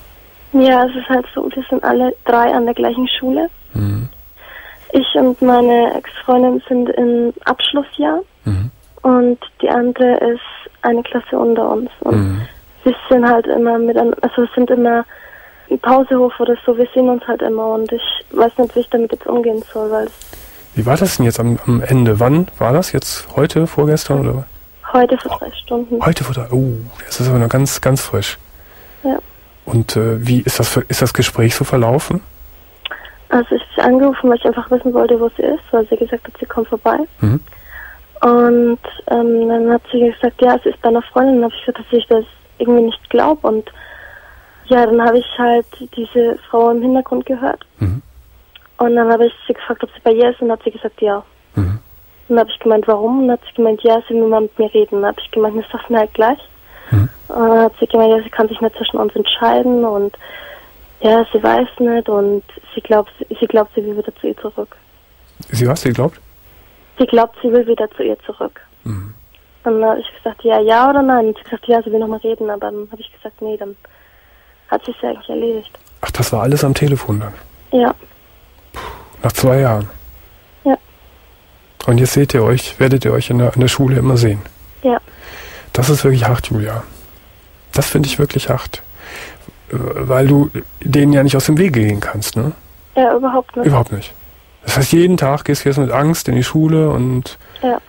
Ja, es ist halt so, wir sind alle drei an der gleichen Schule. Mhm. Ich und meine Ex-Freundin sind im Abschlussjahr Mhm. und die andere ist eine Klasse unter uns. Und Mhm. wir sind halt immer mit, an, also wir sind immer im Pausehof oder so, wir sehen uns halt immer und ich weiß nicht, wie ich damit jetzt umgehen soll, weil es Wie war das denn jetzt am, am Ende? Wann war das jetzt? Heute, vorgestern oder? heute vor drei Stunden. Heute vor drei. Oh, das ist aber noch ganz, ganz frisch. Ja. Und äh, wie ist das, ist das Gespräch so verlaufen? Also ich habe sie angerufen, weil ich einfach wissen wollte, wo sie ist, weil sie gesagt hat, sie kommt vorbei. Mhm. Und ähm, dann hat sie gesagt, ja, sie ist bei einer Freundin. Und dann habe ich gesagt, dass ich das irgendwie nicht glaube. Und ja, dann habe ich halt diese Frau im Hintergrund gehört. Mhm. Und dann habe ich sie gefragt, ob sie bei ihr ist. Und dann hat sie gesagt, ja. Mhm. Und dann habe ich gemeint, warum? Und dann hat sie gemeint, ja, sie will mal mit mir reden. Und dann habe ich gemeint, das sagst du mir halt gleich. Mhm. Und dann hat sie gemeint, ja, sie kann sich nicht zwischen uns entscheiden. Und ja, sie weiß nicht. Und sie glaubt, sie glaubt, sie will wieder zu ihr zurück. Sie was, sie glaubt? Sie glaubt, sie will wieder zu ihr zurück. Mhm. Und dann habe ich gesagt, ja, ja oder nein. Und sie hat gesagt, ja, sie will nochmal reden. Aber dann habe ich gesagt, nee, dann hat sie es ja eigentlich erledigt. Ach, das war alles am Telefon dann? Ja. Nach zwei Jahren? Ja. Und jetzt seht ihr euch, werdet ihr euch in der, in der Schule immer sehen? Ja. Das ist wirklich hart, Julia. Das finde ich wirklich hart. Weil du denen ja nicht aus dem Wege gehen kannst, ne? Ja, überhaupt nicht. Überhaupt nicht. Das heißt, jeden Tag gehst du jetzt mit Angst in die Schule und Ja.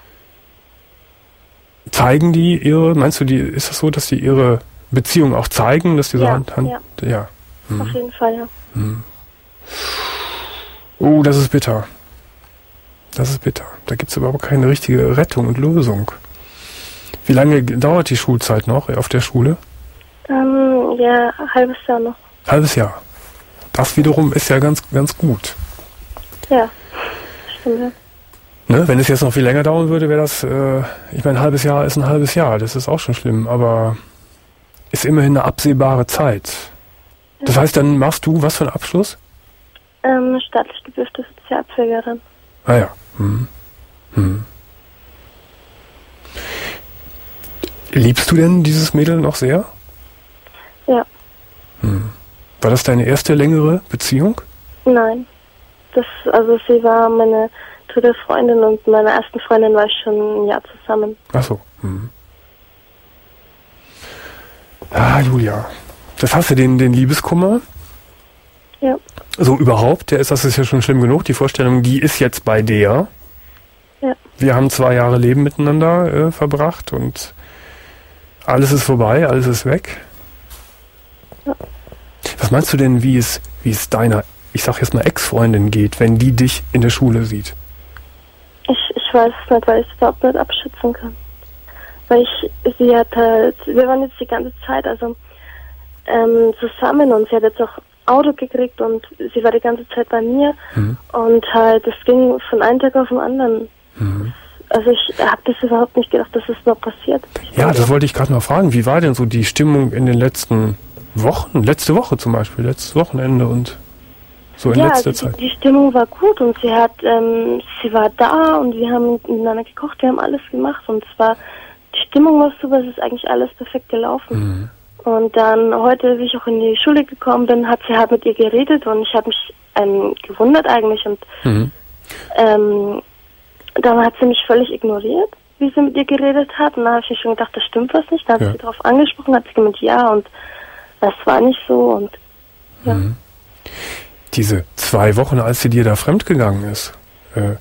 zeigen die ihre, meinst du, die, ist das so, dass die ihre Beziehung auch zeigen, dass die so Ja, Hand, Hand, ja. ja. Hm. Auf jeden Fall, ja. Hm. Oh, das ist bitter. Das ist bitter. Da gibt es überhaupt keine richtige Rettung und Lösung. Wie lange dauert die Schulzeit noch auf der Schule? Ähm, ja, ein halbes Jahr noch. Halbes Jahr. Das wiederum ist ja ganz, ganz gut. Ja, stimmt, ja. Ne? Wenn es jetzt noch viel länger dauern würde, wäre das, äh, ich meine, ein halbes Jahr ist ein halbes Jahr. Das ist auch schon schlimm, aber ist immerhin eine absehbare Zeit. Ja. Das heißt, dann machst du was für einen Abschluss? Ähm, staatlich geprüfte Sozialpflegerin. Ah ja. Hm. Hm. Liebst du denn dieses Mädel noch sehr? Ja. Hm. War das deine erste längere Beziehung? Nein. Das, also sie war meine dritte Freundin und mit meiner ersten Freundin war ich schon ein Jahr zusammen. Ach so. Hm. Ah, Julia. Das hast du den, den Liebeskummer? Ja. So überhaupt, der ist, das ist ja schon schlimm genug. Die Vorstellung, die ist jetzt bei der. Ja. Wir haben zwei Jahre Leben miteinander äh, verbracht und alles ist vorbei, alles ist weg. Ja. Was meinst du denn, wie es, wie es deiner, ich sag jetzt mal Ex-Freundin geht, wenn die dich in der Schule sieht? Ich, ich weiß es nicht, weil ich es überhaupt nicht abschätzen kann. Weil ich, sie hat halt, wir waren jetzt die ganze Zeit, also ähm, zusammen und sie hat jetzt auch Auto gekriegt und sie war die ganze Zeit bei mir Mhm. und halt, das ging von einem Tag auf den anderen. Mhm. Also ich habe das überhaupt nicht gedacht, dass das noch passiert. Ich Ja, war- das wollte ich gerade mal fragen. Wie war denn so die Stimmung in den letzten Wochen? Letzte Woche zum Beispiel, letztes Wochenende und so in ja, letzter also die, Zeit. die Stimmung war gut und sie hat, ähm, sie war da und wir haben miteinander gekocht, wir haben alles gemacht und zwar, die Stimmung war super, es ist eigentlich alles perfekt gelaufen. Mhm. Und dann heute, wie ich auch in die Schule gekommen bin, hat sie halt mit ihr geredet und ich habe mich ähm, gewundert eigentlich und Mhm. ähm, dann hat sie mich völlig ignoriert, wie sie mit ihr geredet hat und dann habe ich mir schon gedacht, das stimmt was nicht. Dann hat Ja. sie darauf angesprochen, hat sie gemeint, ja und das war nicht so und ja. Mhm. Diese zwei Wochen, als sie dir da fremdgegangen ist, äh,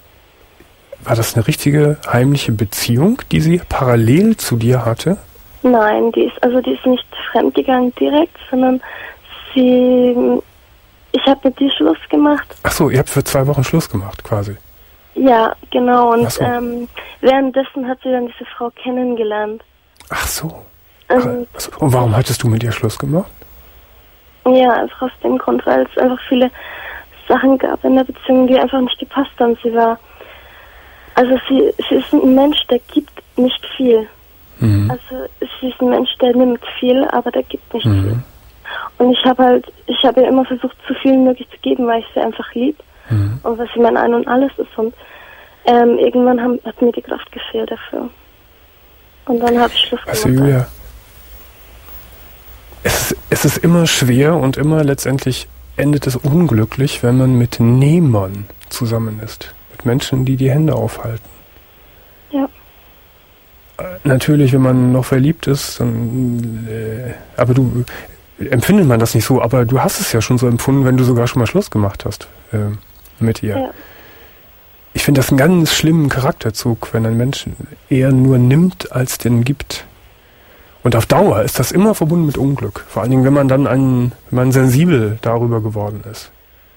war das eine richtige heimliche Beziehung, die sie parallel zu dir hatte? Nein, die ist also die ist nicht fremdgegangen direkt, sondern sie, ich habe mit ihr Schluss gemacht. Ach so, ihr habt für zwei Wochen Schluss gemacht, quasi. Ja, genau. Und Ach so. ähm, währenddessen hat sie dann diese Frau kennengelernt. Ach so. Ähm, Also, und warum hattest du mit ihr Schluss gemacht? ja, einfach aus dem Grund, weil es einfach viele Sachen gab in der Beziehung, die einfach nicht gepasst haben. Sie war, also sie, sie ist ein Mensch, der gibt nicht viel. Mhm. Also sie ist ein Mensch, der nimmt viel, aber der gibt nicht Mhm. viel. Und ich habe halt, ich habe ihr immer versucht, so viel wie möglich zu geben, weil ich sie einfach lieb Mhm. und weil sie mein Ein und Alles ist. Und ähm, irgendwann haben, hat mir die Kraft gefehlt dafür. Und dann habe ich Schluss Weißt du, gemacht. Julia, Es, es ist immer schwer und immer letztendlich endet es unglücklich, wenn man mit Nehmern zusammen ist. Mit Menschen, die die Hände aufhalten. Ja. Natürlich, wenn man noch verliebt ist, dann, äh, aber du, empfindet man das nicht so, aber du hast es ja schon so empfunden, wenn du sogar schon mal Schluss gemacht hast äh, mit ihr. Ja. Ich finde das einen ganz schlimmen Charakterzug, wenn ein Mensch eher nur nimmt, als den gibt. Und auf Dauer ist das immer verbunden mit Unglück. Vor allen Dingen, wenn man dann ein, wenn man sensibel darüber geworden ist.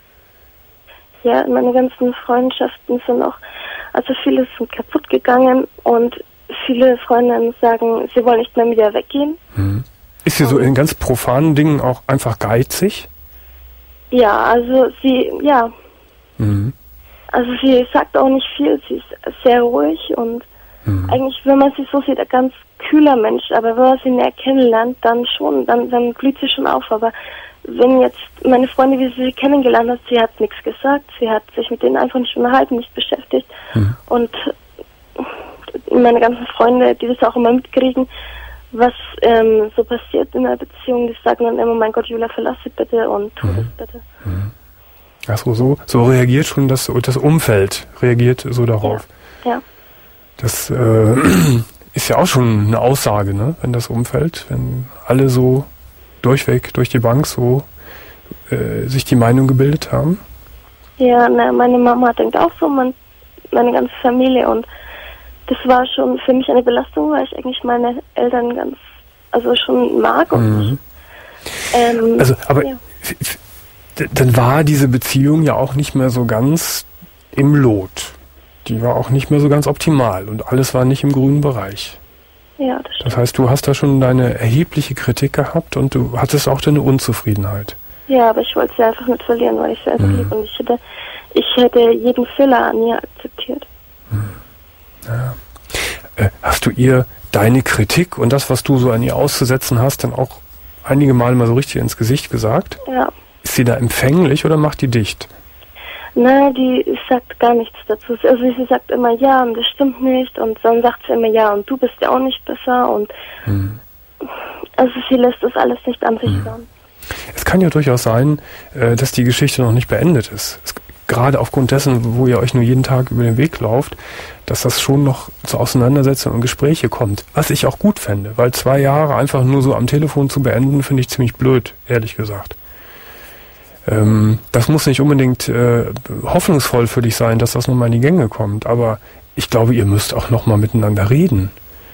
Ja, meine ganzen Freundschaften sind auch, also viele sind kaputt gegangen und viele Freundinnen sagen, sie wollen nicht mehr mit ihr weggehen. Mhm. Ist sie so in ganz profanen Dingen auch einfach geizig? Ja, also sie, ja. Mhm. Also sie sagt auch nicht viel, sie ist sehr ruhig und mhm. eigentlich, wenn man sie so sieht, ein ganz kühler Mensch, aber wenn man sie näher kennenlernt, dann schon, dann, dann blüht sie schon auf. Aber wenn jetzt meine Freundin, wie sie sie kennengelernt hat, sie hat nichts gesagt, sie hat sich mit denen einfach nicht unterhalten, nicht beschäftigt. Mhm. Und meine ganzen Freunde, die das auch immer mitkriegen, was ähm, so passiert in einer Beziehung, die sagen dann immer, mein Gott, Julia, verlass sie bitte und tu mhm. das bitte. Mhm. Achso, so, so reagiert schon das, das Umfeld, reagiert so darauf. Ja. ja. Das äh, ist ja auch schon eine Aussage, ne? Wenn das Umfeld, wenn alle so durchweg, durch die Bank so äh, sich die Meinung gebildet haben. Ja, na, meine Mama denkt auch so, mein, meine ganze Familie und das war schon für mich eine Belastung, weil ich eigentlich meine Eltern ganz, also schon mag. Und mhm. ähm, also, aber ja. f- f- dann war diese Beziehung ja auch nicht mehr so ganz im Lot. Die war auch nicht mehr so ganz optimal und alles war nicht im grünen Bereich. Ja, das stimmt. Das heißt, du hast da schon deine erhebliche Kritik gehabt und du hattest auch deine Unzufriedenheit. Ja, aber ich wollte sie einfach nicht verlieren, weil ich sie einfach mhm. lieb und ich hätte, ich hätte jeden Fehler an ihr akzeptiert. Mhm. Ja. Äh, hast du ihr deine Kritik und das, was du so an ihr auszusetzen hast, dann auch einige Male mal so richtig ins Gesicht gesagt? Ja. Ist sie da empfänglich oder macht die dicht? Nein, die sagt gar nichts dazu. Also sie sagt immer, ja, und das stimmt nicht. Und dann sagt sie immer, ja, und du bist ja auch nicht besser. Und hm. also sie lässt das alles nicht an sich ran. Hm. Es kann ja durchaus sein, dass die Geschichte noch nicht beendet ist. Es, gerade aufgrund dessen, wo ihr euch nur jeden Tag über den Weg lauft, dass das schon noch zu Auseinandersetzungen und Gespräche kommt. Was ich auch gut fände, weil zwei Jahre einfach nur so am Telefon zu beenden, finde ich ziemlich blöd, ehrlich gesagt. Ähm, das muss nicht unbedingt äh, hoffnungsvoll für dich sein, dass das nochmal in die Gänge kommt, aber ich glaube, ihr müsst auch nochmal miteinander reden.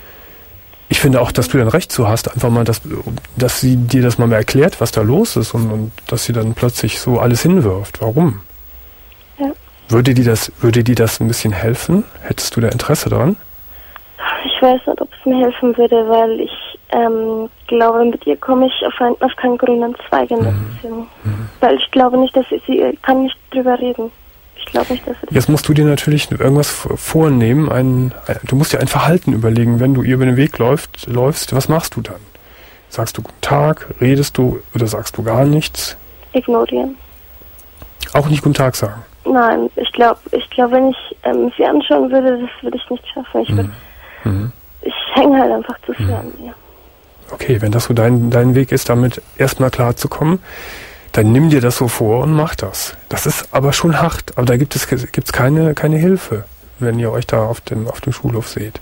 Ich finde auch, dass du dann recht zu hast, einfach mal, dass, dass sie dir das mal erklärt, was da los ist und, und dass sie dann plötzlich so alles hinwirft. Warum? Ja. Würde dir das, würde dir das ein bisschen helfen? Hättest du da Interesse dran? Ich weiß nicht, ob es mir helfen würde, weil ich ähm, glaube, mit ihr komme ich auf, ein, auf keinen grünen Zweig in der mhm. Beziehung. Mhm. Weil ich glaube nicht, dass sie, sie kann nicht drüber reden. Ich glaube nicht, dass sie das Jetzt musst du dir natürlich irgendwas vornehmen. Ein, ein, du musst dir ein Verhalten überlegen, wenn du ihr über den Weg läuft, läufst. Was machst du dann? Sagst du guten Tag, redest du oder sagst du gar nichts? Ignorieren. Auch nicht guten Tag sagen? Nein, ich glaube, ich glaub, wenn ich ähm, sie anschauen würde, das würde ich nicht schaffen. Ich, würd, mhm. ich hänge halt einfach zu sehr an ihr. Okay, wenn das so dein, dein Weg ist, damit erstmal klarzukommen, dann nimm dir das so vor und mach das. Das ist aber schon hart, aber da gibt es gibt's keine, keine Hilfe, wenn ihr euch da auf dem, auf dem Schulhof seht.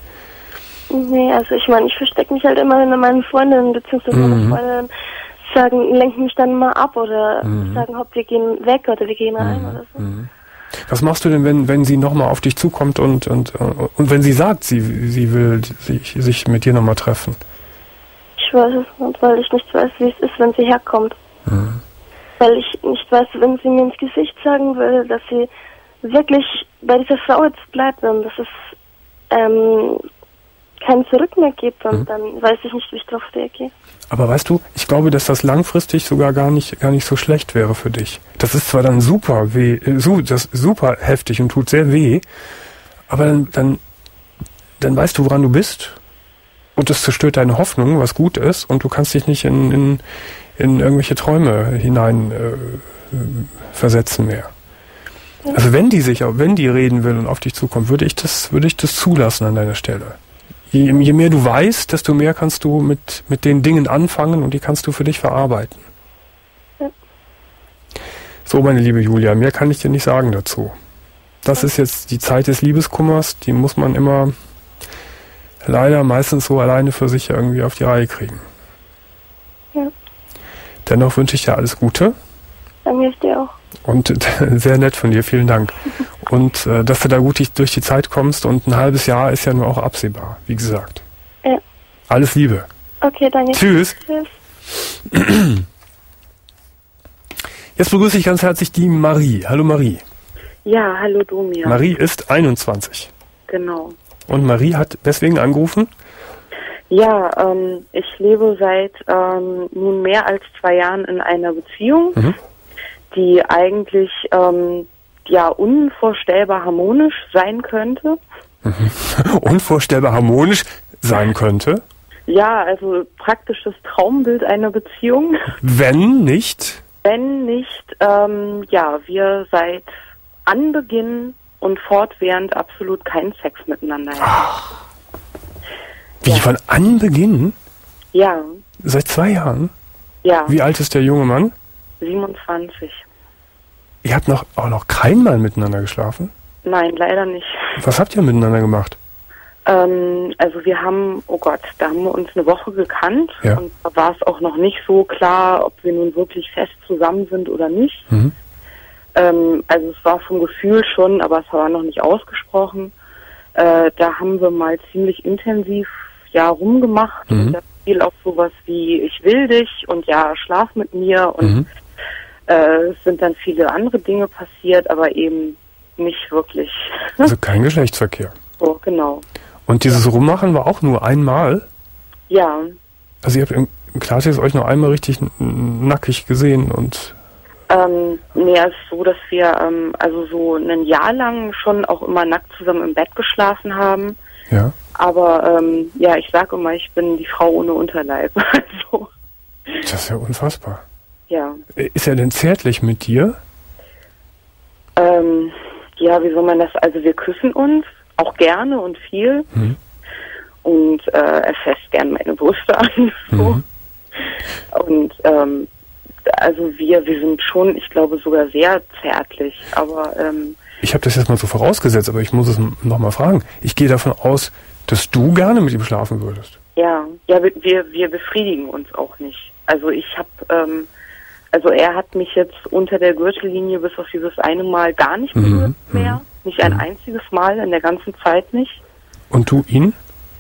Nee, also ich meine, ich verstecke mich halt immer, wenn meine Freundinnen bzw. Mhm. meine Freundinnen sagen, lenken mich dann mal ab oder mhm. sagen, hopp, wir gehen weg oder wir gehen rein mhm. oder so. Mhm. Was machst du denn, wenn, wenn sie nochmal auf dich zukommt und, und, und wenn sie sagt, sie, sie will sich, sich mit dir nochmal treffen? Ich weiß es nicht, weil ich nicht weiß, wie es ist, wenn sie herkommt. Mhm. Weil ich nicht weiß, wenn sie mir ins Gesicht sagen würde, dass sie wirklich bei dieser Frau jetzt bleibt und dass es ähm, kein Zurück mehr gibt und mhm. dann weiß ich nicht, wie ich darauf reagiere. Aber weißt du, ich glaube, dass das langfristig sogar gar nicht, gar nicht so schlecht wäre für dich. Das ist zwar dann super weh, das ist super heftig und tut sehr weh, aber dann, dann, dann weißt du, woran du bist und das zerstört deine Hoffnung, was gut ist und du kannst dich nicht in, in, in irgendwelche Träume hinein äh, versetzen mehr. Also wenn die sich, wenn die reden will und auf dich zukommt, würde ich das, würde ich das zulassen an deiner Stelle. je, je mehr du weißt, desto mehr kannst du mit, mit den Dingen anfangen und die kannst du für dich verarbeiten. Ja. So, meine liebe Julia, mehr kann ich dir nicht sagen dazu. Das ist jetzt die Zeit des Liebeskummers, die muss man immer leider meistens so alleine für sich irgendwie auf die Reihe kriegen. Ja. Dennoch wünsche ich dir alles Gute. Danke, ich dir auch. Und sehr nett von dir, vielen Dank. Und äh, dass du da gut durch die Zeit kommst und ein halbes Jahr ist ja nur auch absehbar, wie gesagt. Ja. Alles Liebe. Okay, danke. Tschüss. Tschüss. Jetzt begrüße ich ganz herzlich die Marie. Hallo Marie. Ja, hallo Domian. Marie ist einundzwanzig. Genau. Und Marie hat deswegen angerufen? Ja, ähm, ich lebe seit ähm, nun mehr als zwei Jahren in einer Beziehung, Mhm. die eigentlich ähm, ja unvorstellbar harmonisch sein könnte. Unvorstellbar harmonisch sein könnte, Ja, also praktisch das Traumbild einer Beziehung, wenn nicht. wenn nicht, ähm, ja, wir seit Anbeginn und fortwährend absolut keinen Sex miteinander haben. Wie, Ja. von Anbeginn? Ja, Seit zwei Jahren? ja, Wie alt ist der junge Mann? siebenundzwanzig. Ihr habt noch, auch noch kein Mal miteinander geschlafen? Nein, leider nicht. Was habt ihr miteinander gemacht? Ähm, also wir haben, oh Gott, da haben wir uns eine Woche gekannt Ja. und da war es auch noch nicht so klar, ob wir nun wirklich fest zusammen sind oder nicht. Mhm. Ähm, also es war vom Gefühl schon, aber es war noch nicht ausgesprochen. Äh, da haben wir mal ziemlich intensiv ja rumgemacht Mhm. und da fiel auch sowas wie ich will dich und ja, schlaf mit mir und Mhm. äh, es sind dann viele andere Dinge passiert, aber eben nicht wirklich. Also kein Geschlechtsverkehr. So, genau. Und dieses Rummachen war auch nur einmal? Ja, Also ihr habt im, im Klartext euch noch einmal richtig n- nackig gesehen und... Ähm, nee, es ist so, dass wir ähm, also so ein Jahr lang schon auch immer nackt zusammen im Bett geschlafen haben. Ja. Aber ähm, ja, ich sage immer, ich bin die Frau ohne Unterleib. Also, Das ist ja unfassbar. ja. Ist er denn zärtlich mit dir? Ähm, ja, wie soll man das? Also wir küssen uns auch gerne und viel. Mhm. Und äh, er fasst gern meine Brüste an. So. Mhm. Und ähm, also wir, wir sind schon, ich glaube, sogar sehr zärtlich. Aber ähm, Ich habe das jetzt mal so vorausgesetzt, aber ich muss es nochmal fragen. Ich gehe davon aus, dass du gerne mit ihm schlafen würdest. ja, ja, wir, wir wir befriedigen uns auch nicht. Also ich habe, ähm, also er hat mich jetzt unter der Gürtellinie bis auf dieses eine Mal gar nicht Mhm, berührt mehr. mhm, Nicht ein mhm. einziges Mal in der ganzen Zeit nicht. Und du ihn?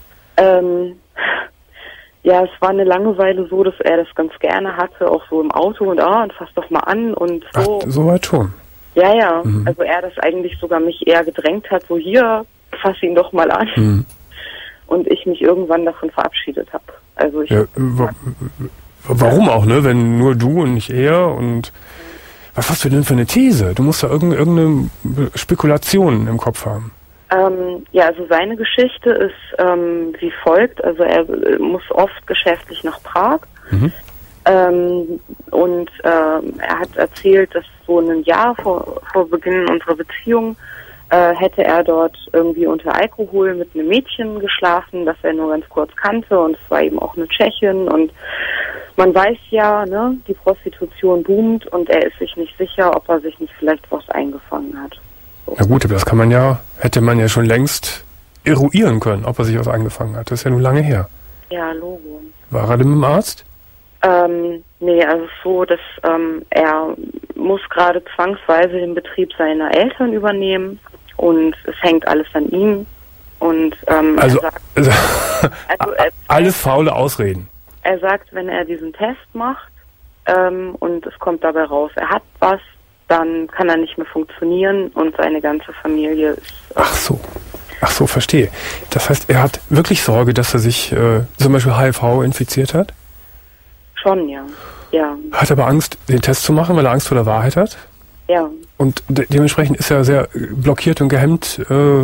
Ähm, ja, es war eine Langeweile so, dass er das ganz gerne hatte, auch so im Auto und ah, und fass doch mal an und Ach, so. soweit schon. Ja, ja. Mhm. Also er das eigentlich sogar mich eher gedrängt hat, so hier, fass ihn doch mal an. Mhm. Und ich mich irgendwann davon verabschiedet habe. Also ich, Ja, wa- warum auch, ne? Wenn nur du und nicht er und... Was hast du denn für eine These? Du musst da irgendeine, irgendeine Spekulation im Kopf haben. ähm, ja, also seine Geschichte ist ähm, wie folgt. Also er äh, muss oft geschäftlich nach Prag. Mhm. Ähm, und ähm, er hat erzählt, dass so ein Jahr vor, vor Beginn unserer Beziehung äh, hätte er dort irgendwie unter Alkohol mit einem Mädchen geschlafen, das er nur ganz kurz kannte, und es war eben auch eine Tschechin, und man weiß ja, ne, die Prostitution boomt, und er ist sich nicht sicher, ob er sich nicht vielleicht was eingefangen hat. So. Na gut, aber das kann man ja, hätte man ja schon längst eruieren können, ob er sich was angefangen hat. Das ist ja nun lange her. Ja, Logo. War er denn mit dem Arzt? Ähm, nee, also es ist so, dass ähm, er muss gerade zwangsweise den Betrieb seiner Eltern übernehmen, und es hängt alles an ihm. Und ähm, Also, er sagt, also also er, alles faule Ausreden. er sagt, wenn er diesen Test macht ähm, und es kommt dabei raus, er hat was, dann kann er nicht mehr funktionieren, und seine ganze Familie ist... Äh, Ach so. Ach so, verstehe. Das heißt, er hat wirklich Sorge, dass er sich äh, zum Beispiel H I V infiziert hat? Schon, ja. Ja, Hat aber Angst, den Test zu machen, weil er Angst vor der Wahrheit hat? ja, Und de dementsprechend ist er sehr blockiert und gehemmt, äh,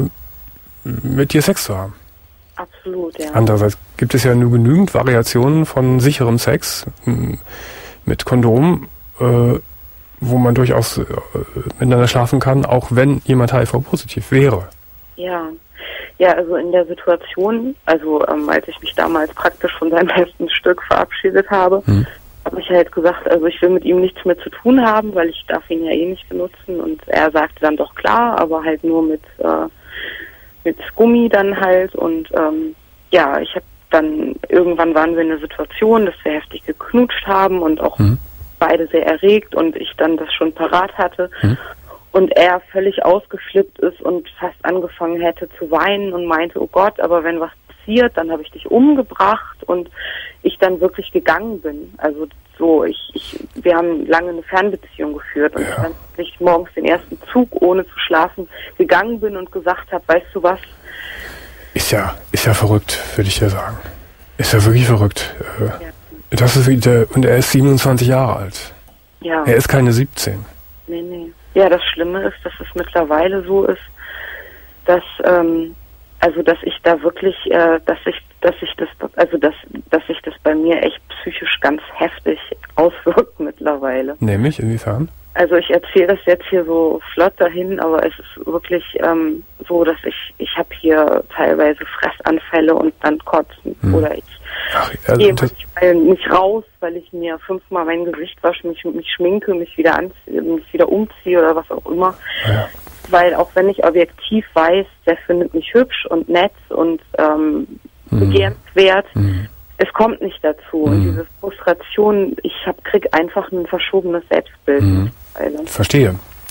mit dir Sex zu haben. absolut, ja. Andererseits gibt es ja nur genügend Variationen von sicherem Sex m, mit Kondom, äh, wo man durchaus äh, miteinander schlafen kann, auch wenn jemand H I V-positiv wäre. Ja, Ja, also in der Situation, also ähm, als ich mich damals praktisch von seinem besten Stück verabschiedet habe, hm. habe ich halt gesagt, also ich will mit ihm nichts mehr zu tun haben, weil ich darf ihn ja eh nicht benutzen. Und er sagte dann doch klar, aber halt nur mit, äh, mit Gummi dann halt. Und ähm, ja, ich habe dann, irgendwann waren wir in einer Situation, dass wir heftig geknutscht haben und auch hm. beide sehr erregt und ich dann das schon parat hatte. Hm. Und er völlig ausgeflippt ist und fast angefangen hätte zu weinen und meinte, oh Gott, aber wenn was passiert, dann habe ich dich umgebracht, und ich dann wirklich gegangen bin. Also so, ich, ich, wir haben lange eine Fernbeziehung geführt und ja. ich dann nicht morgens den ersten Zug, ohne zu schlafen, gegangen bin und gesagt habe, weißt du was? Ist ja, ist ja verrückt, würde ich ja sagen. Ist ja wirklich verrückt. Ja. Das ist wieder, und er ist siebenundzwanzig Jahre alt. Ja. Er ist keine siebzehn. Nee, nee. Ja, das Schlimme ist, dass es mittlerweile so ist, dass, ähm, also, dass ich da wirklich, äh, dass ich, dass ich das, also, dass, dass sich das bei mir echt psychisch ganz heftig auswirkt mittlerweile. Nämlich, inwiefern? Also, ich erzähle das jetzt hier so flott dahin, aber es ist wirklich, ähm, so, dass ich, ich habe hier teilweise Fressanfälle und dann Kotzen, hm. oder ich Ach, also gehe manchmal nicht raus, weil ich mir fünfmal mein Gesicht wasche, mich, mich schminke, mich wieder anziehe, mich wieder umziehe oder was auch immer. Ja. Weil auch wenn ich objektiv weiß, der findet mich hübsch und nett und ähm, mhm. begehrenswert, mhm. es kommt nicht dazu. Mhm. Und diese Frustration, ich hab, krieg einfach ein verschobenes Selbstbild. Mhm. Verstehe.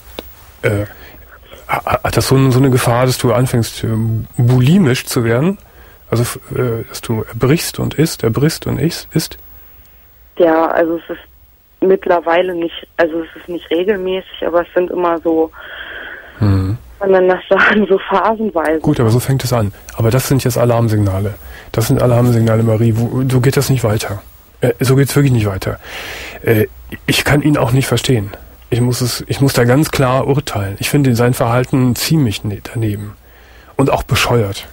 Äh, hat das so, so eine Gefahr, dass du anfängst, bulimisch zu werden? Also, äh, dass du erbrichst und isst, erbrichst und isst? Ja, also es ist mittlerweile nicht, also es ist nicht regelmäßig, aber es sind immer so, hm. kann man das sagen, so phasenweise. Gut, aber so fängt es an. Aber das sind jetzt Alarmsignale. Das sind Alarmsignale, Marie. Wo, so geht das nicht weiter. Äh, so geht es wirklich nicht weiter. Äh, ich kann ihn auch nicht verstehen. Ich muss es, ich muss da ganz klar urteilen. Ich finde sein Verhalten ziemlich daneben. Und auch bescheuert.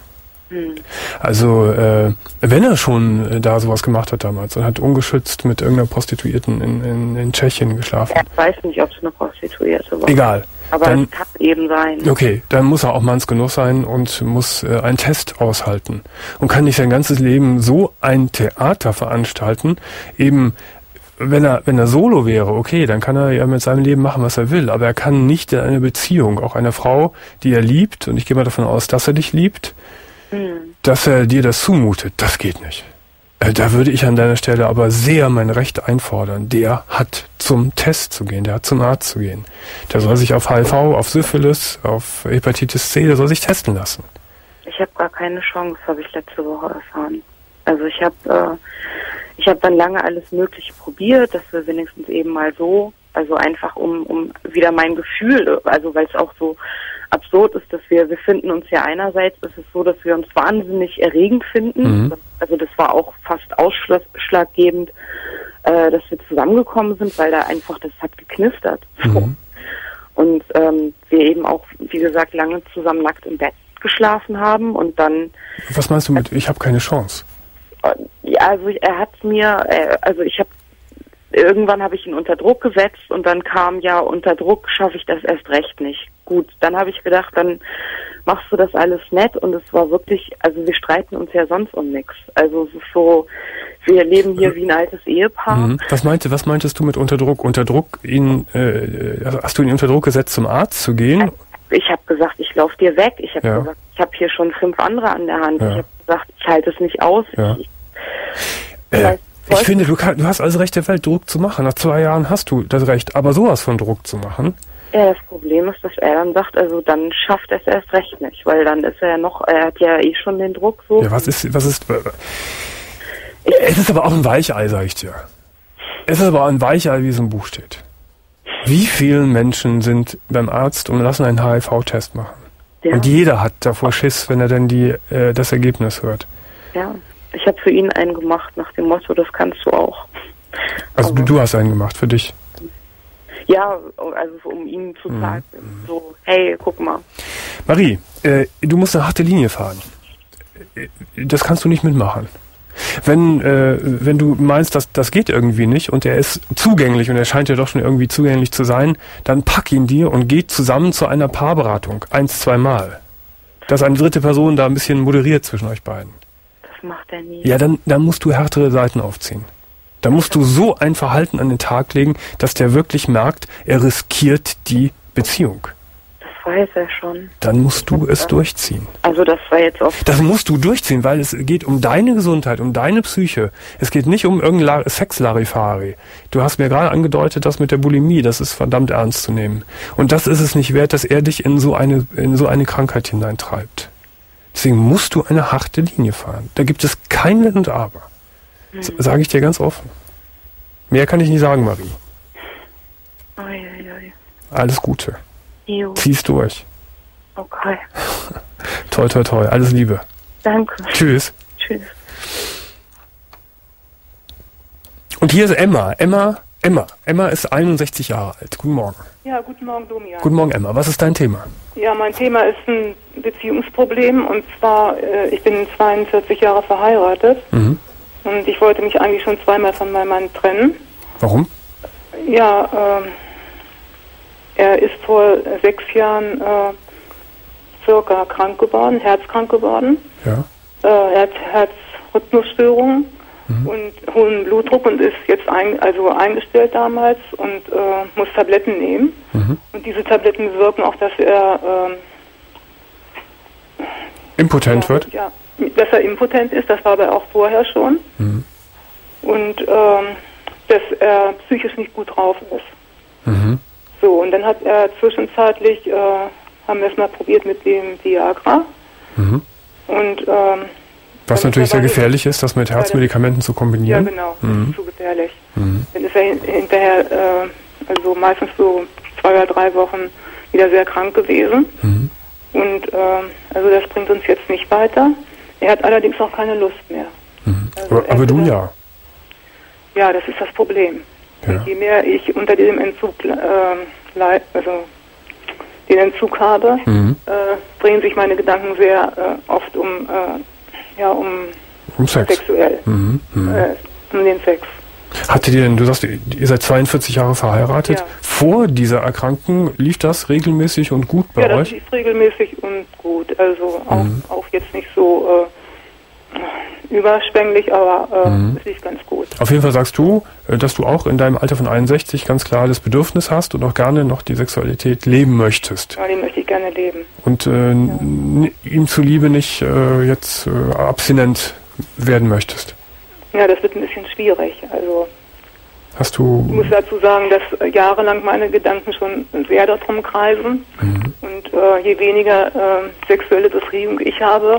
Also, äh, wenn er schon äh, da sowas gemacht hat damals und hat ungeschützt mit irgendeiner Prostituierten in, in, in Tschechien geschlafen. Er weiß nicht, ob es eine Prostituierte war. Egal. Aber dann, es kann eben sein. Okay, dann muss er auch manns genug sein und muss äh, einen Test aushalten. Und kann nicht sein ganzes Leben so ein Theater veranstalten, eben wenn er, wenn er solo wäre, okay, dann kann er ja mit seinem Leben machen, was er will, aber er kann nicht in eine Beziehung, auch einer Frau, die er liebt, und ich gehe mal davon aus, dass er dich liebt, dass er dir das zumutet, das geht nicht. Da würde ich an deiner Stelle aber sehr mein Recht einfordern. Der hat zum Test zu gehen, der hat zum Arzt zu gehen. Der soll sich auf H I V, auf Syphilis, auf Hepatitis C, der soll sich testen lassen. Ich habe gar keine Chance, habe ich letzte Woche erfahren. Also ich habe äh, ich habe dann lange alles Mögliche probiert, dass wir wenigstens eben mal so, also einfach um, um wieder mein Gefühl, also weil es auch so absurd ist, dass wir, wir finden uns ja einerseits, ist es so, dass wir uns wahnsinnig erregend finden. Mhm. Das, also das war auch fast ausschlaggebend, äh, dass wir zusammengekommen sind, weil da einfach, das hat geknistert. Mhm. Und ähm, wir eben auch, wie gesagt, lange zusammen nackt im Bett geschlafen haben und dann... Was meinst du mit, ich habe keine Chance? Ja, also er hat mir, äh, also ich habe Irgendwann habe ich ihn unter Druck gesetzt und dann kam ja, unter Druck schaffe ich das erst recht nicht. Gut, dann habe ich gedacht, dann machst du das alles nett, und es war wirklich, also wir streiten uns ja sonst um nichts. Also es ist so, wir leben hier wie ein altes Ehepaar. Mhm. Was meinte, was meintest du mit unter Druck? Unter Druck, ihn, äh, hast du ihn unter Druck gesetzt, zum Arzt zu gehen? Ich habe gesagt, ich laufe dir weg. Ich habe ja. gesagt, ich habe hier schon fünf andere an der Hand. Ja. Ich habe gesagt, ich halte es nicht aus. Ja. Ich, äh. Ich finde, du, kann, du hast alles Recht der Welt, Druck zu machen. Nach zwei Jahren hast du das Recht, aber sowas von Druck zu machen. Ja, das Problem ist, dass er dann sagt, also dann schafft er es erst recht nicht, weil dann ist er ja noch, er hat ja eh schon den Druck so. Ja, was ist, was ist, ich, es ist aber auch ein Weichei, sag ich dir. Es ist aber ein Weichei, wie es im Buch steht. Wie viele Menschen sind beim Arzt und lassen einen H I V-Test machen? Ja. Und jeder hat davor Schiss, wenn er dann die, äh, das Ergebnis hört. Ja. Ich habe für ihn einen gemacht, nach dem Motto, das kannst du auch. Also du, du hast einen gemacht, für dich? Ja, also um ihm zu sagen, mhm. so, hey, guck mal. Marie, äh, du musst eine harte Linie fahren. Das kannst du nicht mitmachen. Wenn, äh, wenn du meinst, dass das geht irgendwie nicht und er ist zugänglich und er scheint ja doch schon irgendwie zugänglich zu sein, dann pack ihn dir und geht zusammen zu einer Paarberatung. Eins, zweimal. dass eine dritte Person da ein bisschen moderiert zwischen euch beiden. Das macht er nie. Ja, dann, dann musst du härtere Seiten aufziehen. Da musst du so ein Verhalten an den Tag legen, dass der wirklich merkt, er riskiert die Beziehung. Das weiß er schon. Dann musst du es durchziehen. Also das war jetzt oft... Das musst du durchziehen, weil es geht um deine Gesundheit, um deine Psyche. Es geht nicht um irgendein Sex-Larifari. Du hast mir gerade angedeutet, das mit der Bulimie, das ist verdammt ernst zu nehmen. Und das ist es nicht wert, dass er dich in so eine, in so eine Krankheit hineintreibt. Deswegen musst du eine harte Linie fahren. Da gibt es kein Wenn und Aber. Das sage ich dir ganz offen. Mehr kann ich nicht sagen, Marie. Ui, ui, ui. Alles Gute. Jo. Zieh's durch. Okay. Toi, toi, toi. Alles Liebe. Danke. Tschüss. Tschüss. Und hier ist Emma. Emma, Emma. Emma ist einundsechzig Jahre alt. Guten Morgen. Ja, guten Morgen, Domian. Guten Morgen, Emma. Was ist dein Thema? Ja, mein Thema ist ein Beziehungsproblem. Und zwar, äh, ich bin zweiundvierzig Jahre verheiratet. Mhm. Und ich wollte mich eigentlich schon zweimal von meinem Mann trennen. Warum? Ja, äh, er ist vor sechs Jahren äh, circa krank geworden, herzkrank geworden. Ja. Äh, er hat Herzrhythmusstörungen mhm. und hohen Blutdruck und ist jetzt ein, also eingestellt damals und äh, muss Tabletten nehmen. Mhm. Und diese Tabletten bewirken auch, dass er äh, impotent ja, wird? Ja, dass er impotent ist, das war aber auch vorher schon. Mhm. Und ähm, dass er psychisch nicht gut drauf ist. Mhm. So, und dann hat er zwischenzeitlich, äh, haben wir es mal probiert mit dem Viagra. Mhm. Und, ähm, was natürlich sehr gefährlich ist, das mit Herzmedikamenten zu kombinieren. Ja, genau, mhm. das ist zu gefährlich. Mhm. Dann ist er hin, hinterher, äh, also meistens so zwei oder drei Wochen wieder sehr krank gewesen. Mhm. Und äh, also das bringt uns jetzt nicht weiter. Er hat allerdings auch keine Lust mehr. Mhm. Also aber aber du ja. Ja, das ist das Problem. Ja. Und je mehr ich unter diesem Entzug, äh, leid, also den Entzug habe, mhm. äh, drehen sich meine Gedanken sehr äh, oft um, äh, ja, um, um Sex. Sexuell, mhm. Mhm. Äh, um den Sex. Hattet ihr denn, du sagst, ihr seid zweiundvierzig Jahre verheiratet. Ja. Vor dieser Erkrankung lief das regelmäßig und gut bei euch? Ja, das lief regelmäßig und gut. Also auch, mhm. auch jetzt nicht so äh, überschwänglich, aber äh, mhm. es lief ganz gut. Auf jeden Fall sagst du, dass du auch in deinem Alter von einundsechzig ganz klar das Bedürfnis hast und auch gerne noch die Sexualität leben möchtest. Ja, die möchte ich gerne leben. Und äh, ja. ihm zuliebe nicht äh, jetzt äh, abstinent werden möchtest. Ja, das wird ein bisschen schwierig. Also hast du? Ich muss dazu sagen, dass jahrelang meine Gedanken schon sehr darum kreisen. Mhm. Und äh, je weniger äh, sexuelle Befriedigung ich habe,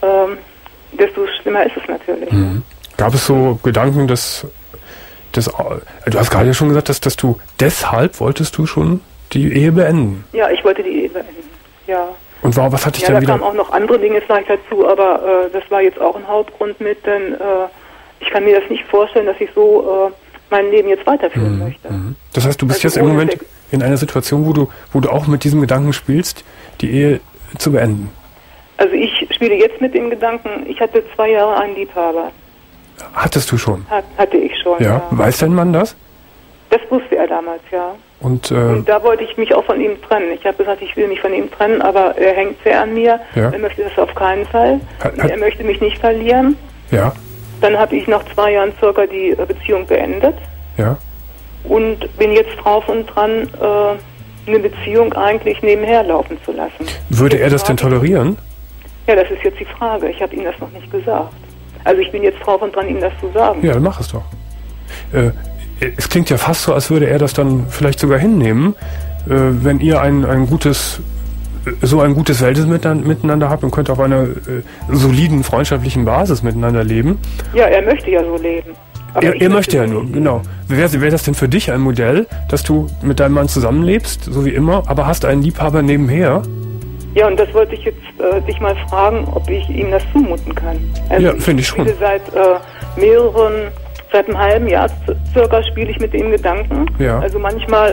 äh, desto schlimmer ist es natürlich. Mhm. Gab es so Gedanken, dass, dass du hast gerade ja schon gesagt, dass, dass du deshalb wolltest du schon die Ehe beenden? Ja, ich wollte die Ehe beenden, ja. Und wow, was hatte ich ja, dann da wieder? kamen auch noch andere Dinge vielleicht dazu, aber äh, das war jetzt auch ein Hauptgrund mit, denn äh, ich kann mir das nicht vorstellen, dass ich so äh, mein Leben jetzt weiterführen mhm. möchte. Das heißt, du bist also jetzt im Moment in einer Situation, wo du, wo du auch mit diesem Gedanken spielst, die Ehe zu beenden. Also ich spiele jetzt mit dem Gedanken, ich hatte zwei Jahre einen Liebhaber. Hattest du schon? Hat, hatte ich schon, ja. ja. Weiß dein Mann das? Das wusste er damals, ja. Und, äh, Und da wollte ich mich auch von ihm trennen. Ich habe gesagt, ich will mich von ihm trennen, aber er hängt sehr an mir. Ja. Er möchte das auf keinen Fall. Hat, hat, er möchte mich nicht verlieren. Ja. Dann habe ich nach zwei Jahren circa die äh, Beziehung beendet. Ja. Und bin jetzt drauf und dran, äh, eine Beziehung eigentlich nebenher laufen zu lassen. Würde er das denn tolerieren? Ja, das ist jetzt die Frage. Ich habe ihm das noch nicht gesagt. Also ich bin jetzt drauf und dran, ihm das zu sagen. Ja, dann mach es doch. Äh, es klingt ja fast so, als würde er das dann vielleicht sogar hinnehmen, äh, wenn ihr ein, ein gutes, so ein gutes Verhältnis miteinander habt und könnt auf einer äh, soliden freundschaftlichen Basis miteinander leben. Ja, er möchte ja so leben. Aber er, er möchte ja nur, genau. Wäre wär das denn für dich ein Modell, dass du mit deinem Mann zusammenlebst, so wie immer, aber hast einen Liebhaber nebenher? Ja, und das wollte ich jetzt äh, dich mal fragen, ob ich ihm das zumuten kann. Also ja, finde ich schon. Ich seit äh, mehreren, seit einem halben Jahr circa spiele ich mit dem Gedanken. Ja. Also manchmal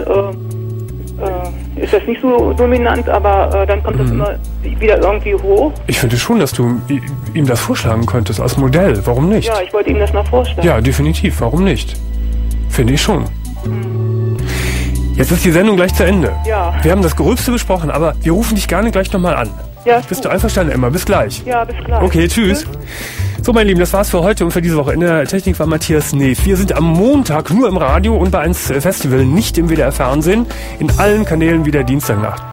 äh, äh, ist das nicht so dominant, aber äh, dann kommt das mhm. immer wieder irgendwie hoch. Ich finde schon, dass du ihm das vorschlagen könntest als Modell. Warum nicht? Ja, ich wollte ihm das mal vorschlagen. Ja, definitiv. Warum nicht? Finde ich schon. Mhm. Jetzt ist die Sendung gleich zu Ende. Ja. Wir haben das Gröbste besprochen, aber wir rufen dich gerne gleich nochmal an. Ja, Bist gut. du einverstanden, Emma? Bis gleich. Ja, bis gleich. Okay, tschüss. So, meine Lieben, das war's für heute und für diese Woche. In der Technik war Matthias Neef. Wir sind am Montag nur im Radio und bei eins Festival, nicht im W D R Fernsehen. In allen Kanälen wieder Dienstagnacht.